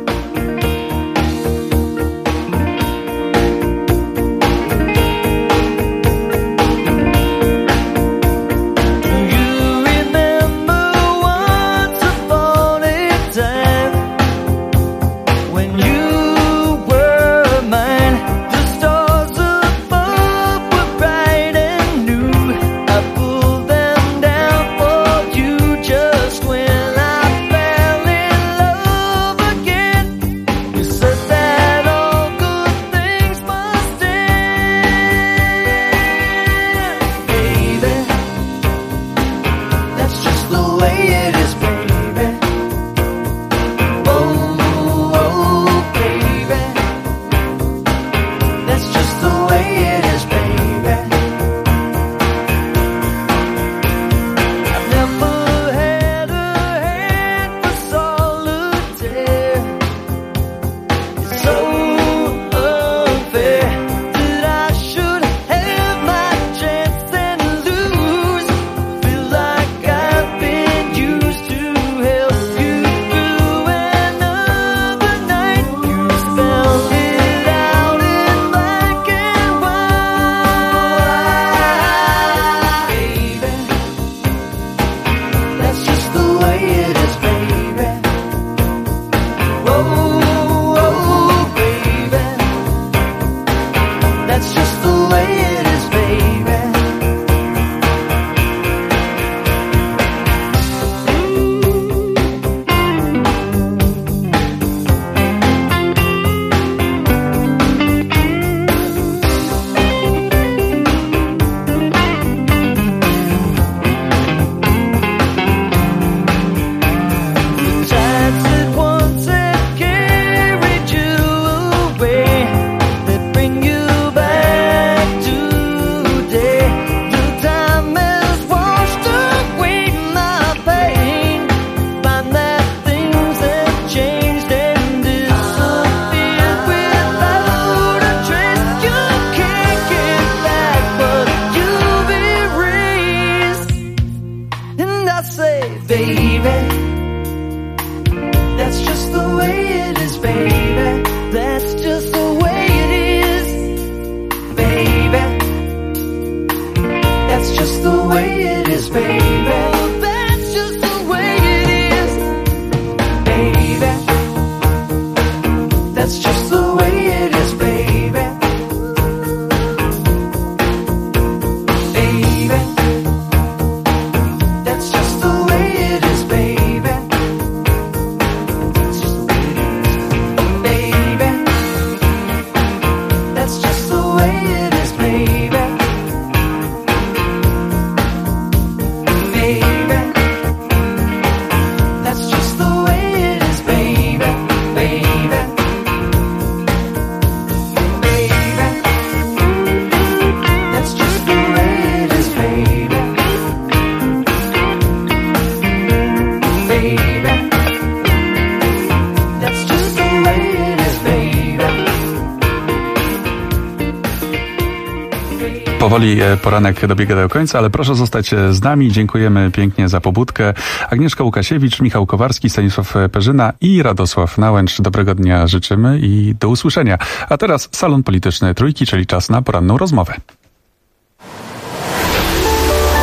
Powoli poranek dobiega do końca, ale proszę zostać z nami. Dziękujemy pięknie za pobudkę. Agnieszka Łukasiewicz, Michał Kowarski, Stanisław Perzyna i Radosław Nałęcz. Dobrego dnia życzymy i do usłyszenia. A teraz salon polityczny Trójki, czyli czas na poranną rozmowę.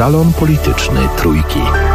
Salon Polityczny Trójki.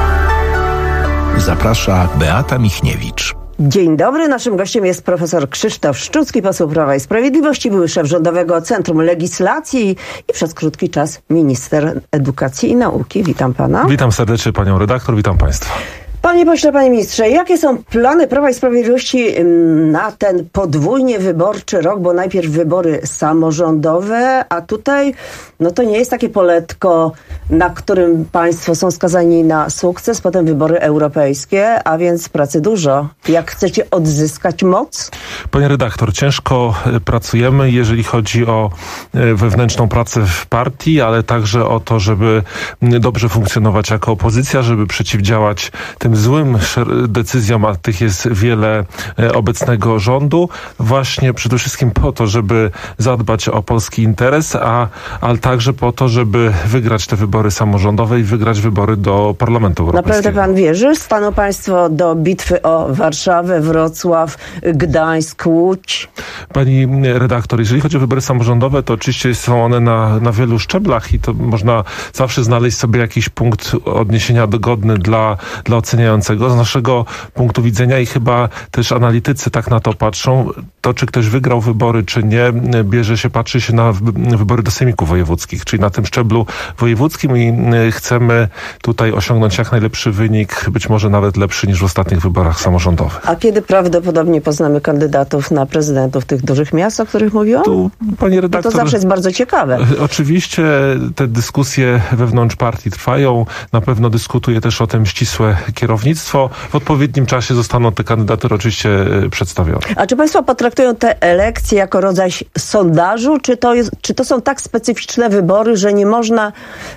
Zaprasza Beata Michniewicz. Dzień dobry. Naszym gościem jest profesor Krzysztof Szczucki, poseł Prawa i Sprawiedliwości, były szef Rządowego Centrum Legislacji i przez krótki czas minister edukacji i nauki. Witam pana. Witam serdecznie panią redaktor, witam państwa. Panie pośle, panie ministrze, jakie są plany Prawa i Sprawiedliwości na ten podwójnie wyborczy rok, bo najpierw wybory samorządowe, a tutaj to nie jest takie poletko, na którym państwo są skazani na sukces, potem wybory europejskie, a więc pracy dużo. Jak chcecie odzyskać moc? Panie redaktor, ciężko pracujemy, jeżeli chodzi o wewnętrzną pracę w partii, ale także o to, żeby dobrze funkcjonować jako opozycja, żeby przeciwdziałać tym złym decyzjom, a tych jest wiele obecnego rządu, właśnie przede wszystkim po to, żeby zadbać o polski interes, ale także po to, żeby wygrać te wybory samorządowe i wygrać wybory do Parlamentu Europejskiego. Naprawdę pan wierzy? Staną państwo do bitwy o Warszawę, Wrocław, Gdańsk, Łódź? Pani redaktor, jeżeli chodzi o wybory samorządowe, to oczywiście są one na wielu szczeblach i to można zawsze znaleźć sobie jakiś punkt odniesienia dogodny dla oceniającego. Z naszego punktu widzenia i chyba też analitycy tak na to patrzą, to czy ktoś wygrał wybory, czy nie, patrzy się na wybory do sejmików wojewódzkich, czyli na tym szczeblu wojewódzkim i chcemy tutaj osiągnąć jak najlepszy wynik, być może nawet lepszy niż w ostatnich wyborach samorządowych. A kiedy prawdopodobnie poznamy kandydatów na prezydentów tych dużych miast, o których mówiłam? Pani redaktor, to zawsze jest bardzo ciekawe. Oczywiście te dyskusje wewnątrz partii trwają. Na pewno dyskutuje też o tym ścisłe kierownictwo. W odpowiednim czasie zostaną te kandydatury oczywiście przedstawione. A czy państwo potraktują te elekcje jako rodzaj sondażu? Czy to są tak specyficzne wybory, że nie można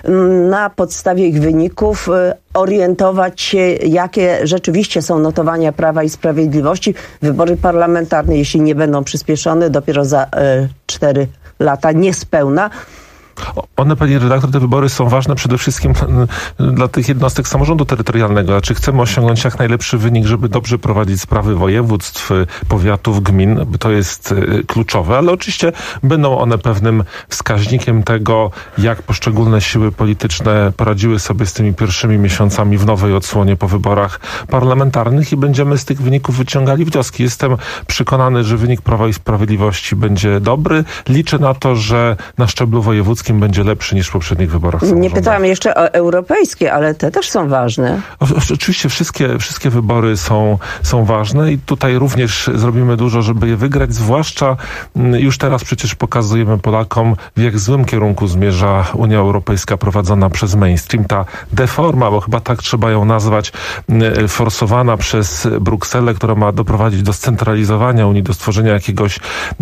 na podstawie ich wyników orientować się, jakie rzeczywiście są notowania Prawa i Sprawiedliwości? Wybory parlamentarne, jeśli nie będą przyspieszone, dopiero za 4 lata niespełna. One, pani redaktor, te wybory są ważne przede wszystkim dla tych jednostek samorządu terytorialnego. Znaczy chcemy osiągnąć jak najlepszy wynik, żeby dobrze prowadzić sprawy województw, powiatów, gmin. To jest kluczowe, ale oczywiście będą one pewnym wskaźnikiem tego, jak poszczególne siły polityczne poradziły sobie z tymi pierwszymi miesiącami w nowej odsłonie po wyborach parlamentarnych i będziemy z tych wyników wyciągali wnioski. Jestem przekonany, że wynik Prawa i Sprawiedliwości będzie dobry. Liczę na to, że na szczeblu wojewódzkim będzie lepszy niż w poprzednich wyborach samorządowych. Nie pytałam jeszcze o europejskie, ale te też są ważne. Oczywiście wszystkie wybory są ważne i tutaj również zrobimy dużo, żeby je wygrać, zwłaszcza już teraz przecież pokazujemy Polakom, w jak złym kierunku zmierza Unia Europejska prowadzona przez mainstream. Ta deforma, bo chyba tak trzeba ją nazwać, forsowana przez Brukselę, która ma doprowadzić do scentralizowania Unii, do stworzenia jakiegoś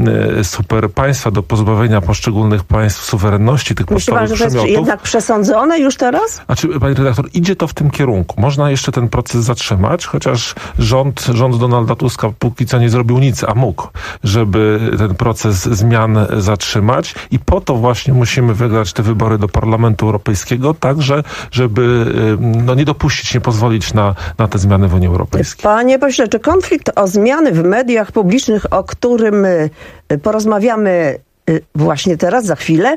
super państwa, do pozbawienia poszczególnych państw suwerenności, tych podstawowych przymiotów. Myślę, że to jest jednak przesądzone już teraz? Pani redaktor, idzie to w tym kierunku. Można jeszcze ten proces zatrzymać, chociaż rząd Donalda Tuska póki co nie zrobił nic, a mógł, żeby ten proces zmian zatrzymać i po to właśnie musimy wygrać te wybory do Parlamentu Europejskiego, także żeby nie dopuścić, nie pozwolić na te zmiany w Unii Europejskiej. Panie pośle, czy konflikt o zmiany w mediach publicznych, o którym porozmawiamy właśnie teraz, za chwilę,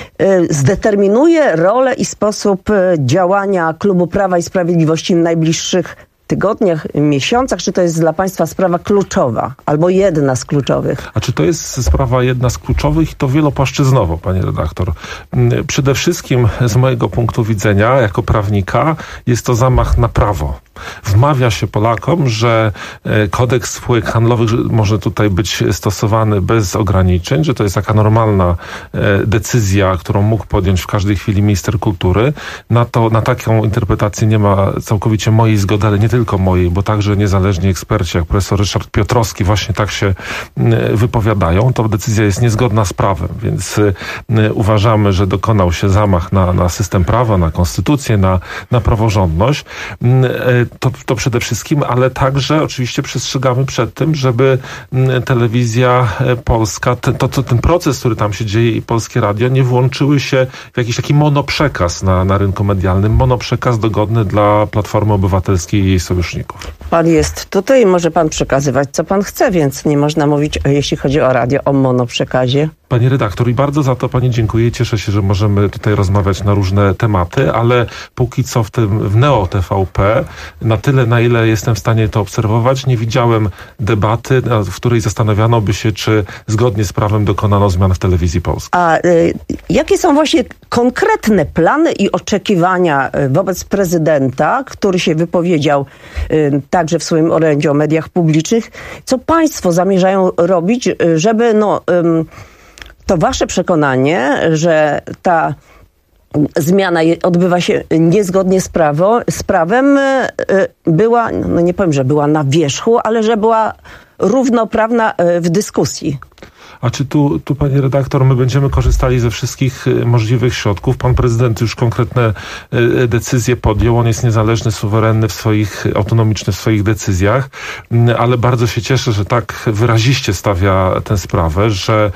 zdeterminuje rolę i sposób działania Klubu Prawa i Sprawiedliwości w najbliższych tygodniach, miesiącach? Czy to jest dla państwa sprawa kluczowa? Albo jedna z kluczowych? A czy to jest sprawa jedna z kluczowych i to wielopłaszczyznowo, pani redaktor? Przede wszystkim z mojego punktu widzenia, jako prawnika, jest to zamach na prawo. Wmawia się Polakom, że kodeks spółek handlowych może tutaj być stosowany bez ograniczeń, że to jest taka normalna decyzja, którą mógł podjąć w każdej chwili minister kultury. Na taką interpretację nie ma całkowicie mojej zgody, ale nie tylko mojej, bo także niezależni eksperci, jak profesor Ryszard Piotrowski, właśnie tak się wypowiadają. To decyzja jest niezgodna z prawem, więc uważamy, że dokonał się zamach na system prawa, na konstytucję, na praworządność. To przede wszystkim, ale także oczywiście przestrzegamy przed tym, żeby telewizja polska, ten proces, który tam się dzieje i Polskie Radio nie włączyły się w jakiś taki monoprzekaz na rynku medialnym, monoprzekaz dogodny dla Platformy Obywatelskiej i jej sojuszników. Pan jest tutaj i może pan przekazywać, co pan chce, więc nie można mówić, jeśli chodzi o radio, o monoprzekazie. Pani redaktor, i bardzo za to pani dziękuję. Cieszę się, że możemy tutaj rozmawiać na różne tematy, ale póki co w Neo TVP, na tyle, na ile jestem w stanie to obserwować, nie widziałem debaty, w której zastanawiano by się, czy zgodnie z prawem dokonano zmian w telewizji polskiej. A jakie są właśnie konkretne plany i oczekiwania wobec prezydenta, który się wypowiedział także w swoim orędziu o mediach publicznych? Co państwo zamierzają robić, żeby to wasze przekonanie, że ta zmiana odbywa się niezgodnie z prawem, była, nie powiem, że była na wierzchu, ale że była równoprawna w dyskusji? A czy tu, pani redaktor, my będziemy korzystali ze wszystkich możliwych środków? Pan prezydent już konkretne decyzje podjął. On jest niezależny, suwerenny, autonomiczny w swoich decyzjach, ale bardzo się cieszę, że tak wyraziście stawia tę sprawę, że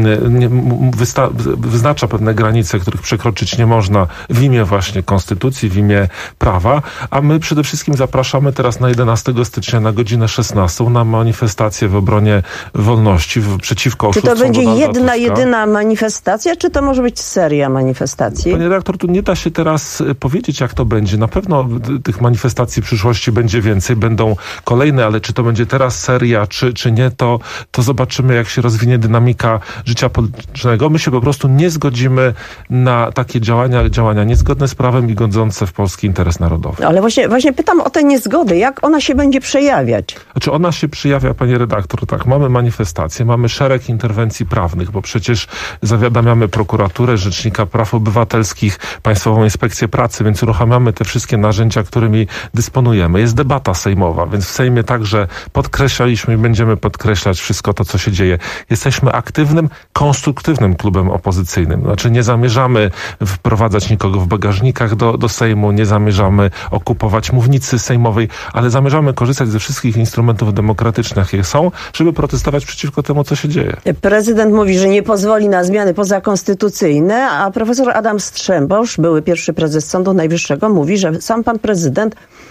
wyznacza pewne granice, których przekroczyć nie można w imię właśnie konstytucji, w imię prawa, a my przede wszystkim zapraszamy teraz na 11 stycznia na godzinę 16 na manifestację w obronie wolności przeciwko Czy to będzie jedyna manifestacja, czy to może być seria manifestacji? Panie redaktor, tu nie da się teraz powiedzieć, jak to będzie. Na pewno tych manifestacji w przyszłości będzie więcej, będą kolejne, ale czy to będzie teraz seria, czy nie, to zobaczymy, jak się rozwinie dynamika życia politycznego. My się po prostu nie zgodzimy na takie działania niezgodne z prawem i godzące w polski interes narodowy. Ale właśnie pytam o tę niezgodę. Jak ona się będzie przejawiać? Znaczy ona się przejawia, panie redaktor, tak, mamy manifestacje, mamy szereg interwencji prawnych, bo przecież zawiadamiamy prokuraturę, Rzecznika Praw Obywatelskich, Państwową Inspekcję Pracy, więc uruchamiamy te wszystkie narzędzia, którymi dysponujemy. Jest debata sejmowa, więc w Sejmie także podkreślaliśmy i będziemy podkreślać wszystko to, co się dzieje. Jesteśmy aktywnym, konstruktywnym klubem opozycyjnym. Znaczy nie zamierzamy wprowadzać nikogo w bagażnikach do Sejmu, nie zamierzamy okupować mównicy sejmowej, ale zamierzamy korzystać ze wszystkich instrumentów demokratycznych, jakie są, żeby protestować przeciwko temu, co się dzieje. Prezydent mówi, że nie pozwoli na zmiany pozakonstytucyjne, a profesor Adam Strzembosz, były pierwszy prezes Sądu Najwyższego, mówi, że sam pan prezydent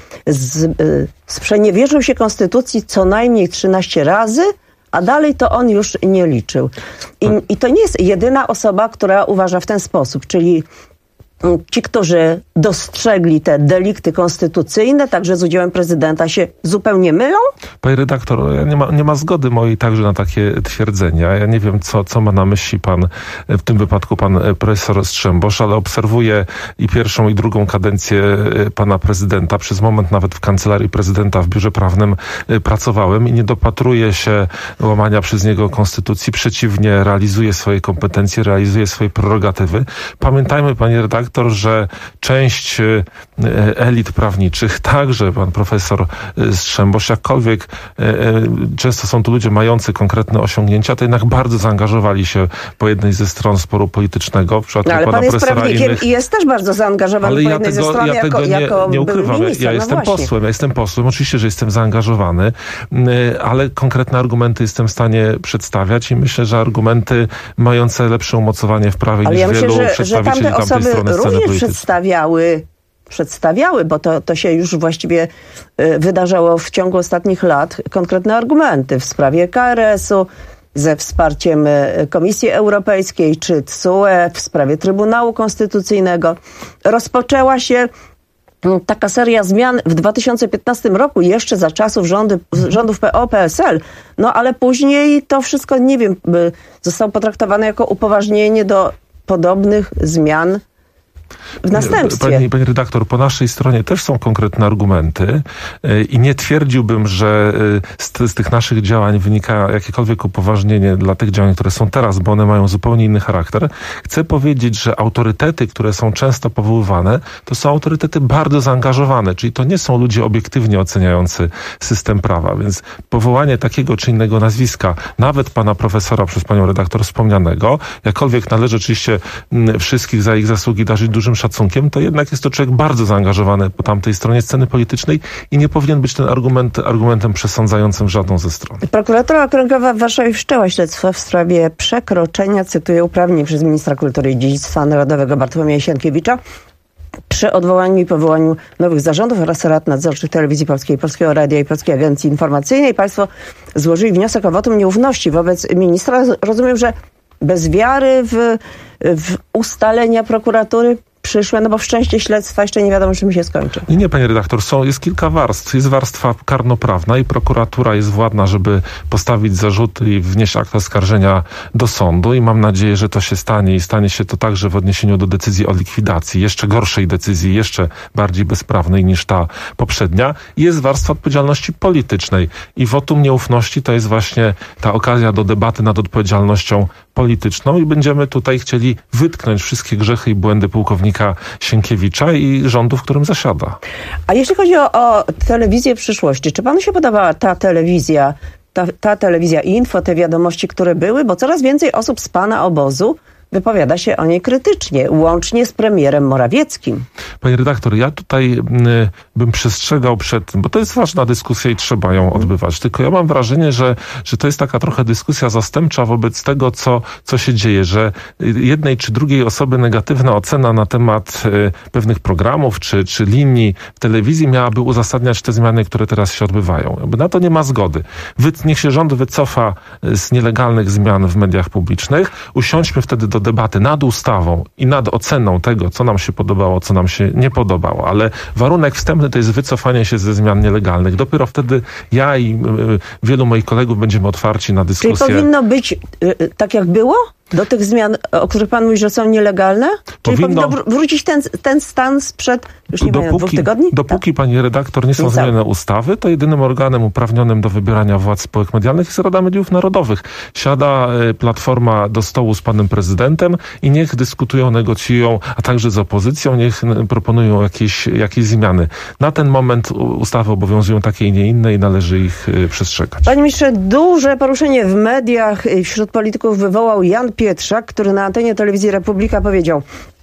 sprzeniewierzył się konstytucji co najmniej 13 razy, a dalej to on już nie liczył. I to nie jest jedyna osoba, która uważa w ten sposób, czyli ci, którzy dostrzegli te delikty konstytucyjne, także z udziałem prezydenta, się zupełnie mylą? Panie redaktor, nie ma zgody mojej także na takie twierdzenia. Ja nie wiem, co ma na myśli w tym wypadku pan profesor Strzembosz, ale obserwuję i pierwszą, i drugą kadencję pana prezydenta. Przez moment nawet w kancelarii prezydenta w biurze prawnym pracowałem i nie dopatruję się łamania przez niego konstytucji. Przeciwnie, realizuje swoje kompetencje, realizuje swoje prerogatywy. Pamiętajmy, panie redaktor, że część elit prawniczych, także pan profesor Strzembosz, jakkolwiek często są to ludzie mający konkretne osiągnięcia, to jednak bardzo zaangażowali się po jednej ze stron sporu politycznego. W przypadku ale pana pan jest profesora prawnikiem innych, i jest też bardzo zaangażowany po jednej ze stron jako nie ukrywam. Ja jestem posłem. Oczywiście, że jestem zaangażowany, ale konkretne argumenty jestem w stanie przedstawiać i myślę, że argumenty mające lepsze umocowanie w prawie niż wielu przedstawicieli tamtej strony sceny politycznej. Przedstawiały, bo to się już właściwie wydarzało w ciągu ostatnich lat, konkretne argumenty w sprawie KRS-u, ze wsparciem Komisji Europejskiej czy TSUE, w sprawie Trybunału Konstytucyjnego. Rozpoczęła się taka seria zmian w 2015 roku, jeszcze za czasów rządów PO-PSL, ale później to wszystko, nie wiem, zostało potraktowane jako upoważnienie do podobnych zmian w następstwie. Pani redaktor, po naszej stronie też są konkretne argumenty i nie twierdziłbym, że z tych naszych działań wynika jakiekolwiek upoważnienie dla tych działań, które są teraz, bo one mają zupełnie inny charakter. Chcę powiedzieć, że autorytety, które są często powoływane, to są autorytety bardzo zaangażowane, czyli to nie są ludzie obiektywnie oceniający system prawa, więc powołanie takiego czy innego nazwiska, nawet pana profesora przez panią redaktor wspomnianego, jakkolwiek należy oczywiście wszystkich za ich zasługi darzyć dużym szacunkiem, to jednak jest to człowiek bardzo zaangażowany po tamtej stronie sceny politycznej i nie powinien być ten argumentem przesądzającym żadną ze stron. Prokuratura Okręgowa w Warszawie wszczęła śledztwo w sprawie przekroczenia, cytuję, uprawnień przez ministra kultury i dziedzictwa narodowego Bartłomieja Sienkiewicza przy odwołaniu i powołaniu nowych zarządów oraz rad nadzorczych Telewizji Polskiej, Polskiego Radia i Polskiej Agencji Informacyjnej. Państwo złożyli wniosek o wotum nieufności wobec ministra. Rozumiem, że bez wiary w ustalenia prokuratury przyszłe, no bo wszczęcie śledztwa jeszcze nie wiadomo, czym się skończy. Nie, panie redaktor, jest kilka warstw. Jest warstwa karnoprawna i prokuratura jest władna, żeby postawić zarzuty i wnieść akt oskarżenia do sądu i mam nadzieję, że to się stanie i stanie się to także w odniesieniu do decyzji o likwidacji, jeszcze gorszej decyzji, jeszcze bardziej bezprawnej niż ta poprzednia. Jest warstwa odpowiedzialności politycznej i wotum nieufności to jest właśnie ta okazja do debaty nad odpowiedzialnością polityczną i będziemy tutaj chcieli wytknąć wszystkie grzechy i błędy pułkownika Sienkiewicza i rządu, w którym zasiada. A jeśli chodzi o telewizję przyszłości, czy panu się podobała ta telewizja, ta telewizja Info, te wiadomości, które były? Bo coraz więcej osób z pana obozu wypowiada się o niej krytycznie, łącznie z premierem Morawieckim. Panie redaktor, ja tutaj bym przestrzegał przed tym, bo to jest ważna dyskusja i trzeba ją odbywać. Tylko ja mam wrażenie, że to jest taka trochę dyskusja zastępcza wobec tego, co się dzieje, że jednej czy drugiej osoby negatywna ocena na temat pewnych programów czy linii w telewizji miałaby uzasadniać te zmiany, które teraz się odbywają. Na to nie ma zgody. Niech się rząd wycofa z nielegalnych zmian w mediach publicznych. Usiądźmy wtedy do debaty nad ustawą i nad oceną tego, co nam się podobało, co nam się nie podobało. Ale warunek wstępny to jest wycofanie się ze zmian nielegalnych. Dopiero wtedy ja i wielu moich kolegów będziemy otwarci na dyskusję. Czyli powinno być tak, jak było? Do tych zmian, o których pan mówi, że są nielegalne? Czyli powinno wrócić ten stan sprzed, już nie wiem, 2 tygodni? Dopóki, pani redaktor, nie są zmienione ustawy, to jedynym organem uprawnionym do wybierania władz spółek medialnych jest Rada Mediów Narodowych. Siada Platforma do stołu z panem prezydentem i niech dyskutują, negocjują, a także z opozycją, niech proponują jakieś zmiany. Na ten moment ustawy obowiązują takie i nie inne i należy ich przestrzegać. Panie ministrze, duże poruszenie w mediach wśród polityków wywołał Jan Pietrzak, który na antenie telewizji Republika powiedział: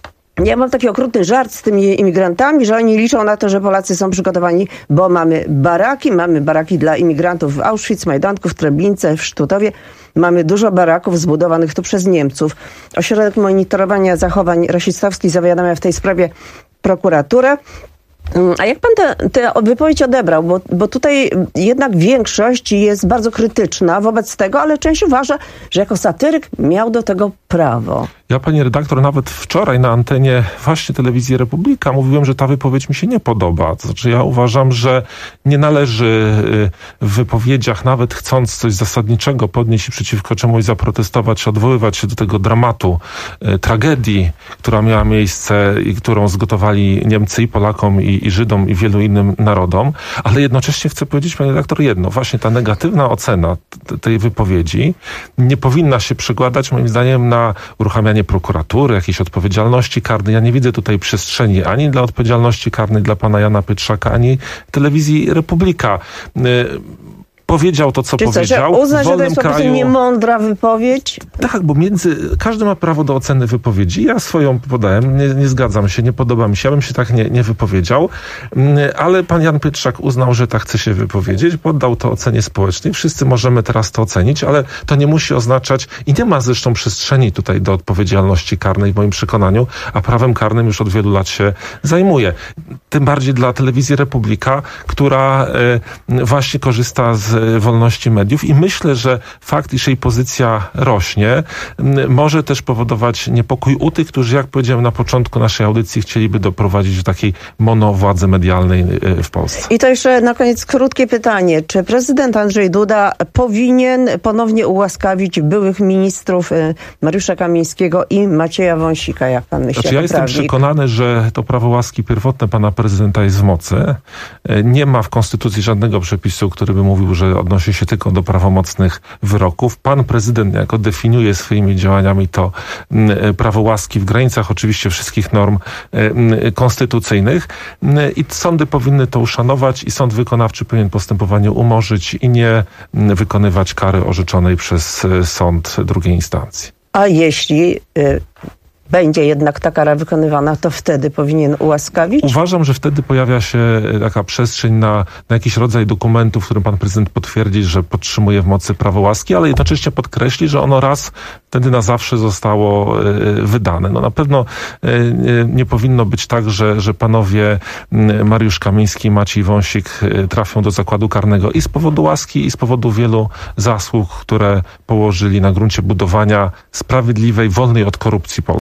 ja mam taki okrutny żart z tymi imigrantami, że oni liczą na to, że Polacy są przygotowani, bo mamy baraki dla imigrantów w Auschwitz, Majdanku, w Treblince, w Sztutowie. Mamy dużo baraków zbudowanych tu przez Niemców. Ośrodek monitorowania zachowań rasistowskich zawiadamia w tej sprawie prokuraturę. A jak pan tę wypowiedź odebrał? Bo tutaj jednak większość jest bardzo krytyczna wobec tego, ale część uważa, że jako satyryk miał do tego prawo. Ja, pani redaktor, nawet wczoraj na antenie właśnie telewizji Republika mówiłem, że ta wypowiedź mi się nie podoba. To znaczy ja uważam, że nie należy w wypowiedziach, nawet chcąc coś zasadniczego podnieść i przeciwko czemuś zaprotestować, odwoływać się do tego dramatu, tragedii, która miała miejsce i którą zgotowali Niemcy i Polakom i Żydom i wielu innym narodom. Ale jednocześnie chcę powiedzieć, pani redaktor, jedno. Właśnie ta negatywna ocena tej wypowiedzi nie powinna się przekładać, moim zdaniem, na uruchamianie prokuratury, jakiejś odpowiedzialności karnej. Ja nie widzę tutaj przestrzeni ani dla odpowiedzialności karnej dla pana Jana Pietrzaka, ani telewizji Republika. Powiedział to, co powiedział. Uznać, że to jest po prostu niemądra wypowiedź? Tak, bo każdy ma prawo do oceny wypowiedzi. Ja swoją podałem, nie zgadzam się, nie podoba mi się, ja bym się tak nie wypowiedział, ale pan Jan Pietrzak uznał, że tak chce się wypowiedzieć, poddał to ocenie społecznej. Wszyscy możemy teraz to ocenić, ale to nie musi oznaczać i nie ma zresztą przestrzeni tutaj do odpowiedzialności karnej w moim przekonaniu, a prawem karnym już od wielu lat się zajmuje. Tym bardziej dla telewizji Republika, która właśnie korzysta z wolności mediów i myślę, że fakt, iż jej pozycja rośnie, może też powodować niepokój u tych, którzy, jak powiedziałem na początku naszej audycji, chcieliby doprowadzić do takiej monowładzy medialnej w Polsce. I to jeszcze na koniec krótkie pytanie. Czy prezydent Andrzej Duda powinien ponownie ułaskawić byłych ministrów Mariusza Kamińskiego i Macieja Wąsika, jak pan myśli? Znaczy, ja jestem przekonany, że to prawo łaski pierwotne pana prezydenta jest w mocy. Nie ma w Konstytucji żadnego przepisu, który by mówił, że odnosi się tylko do prawomocnych wyroków. Pan prezydent jako definiuje swoimi działaniami to prawo łaski w granicach oczywiście wszystkich norm konstytucyjnych i sądy powinny to uszanować i sąd wykonawczy powinien postępowanie umorzyć i nie wykonywać kary orzeczonej przez sąd drugiej instancji. A jeśli będzie jednak ta kara wykonywana, to wtedy powinien ułaskawić? Uważam, że wtedy pojawia się taka przestrzeń na jakiś rodzaj dokumentu, w którym pan prezydent potwierdzi, że podtrzymuje w mocy prawo łaski, ale jednocześnie podkreśli, że ono raz wtedy na zawsze zostało wydane. No na pewno nie powinno być tak, że panowie Mariusz Kamiński i Maciej Wąsik trafią do zakładu karnego i z powodu łaski, i z powodu wielu zasług, które położyli na gruncie budowania sprawiedliwej, wolnej od korupcji Polski.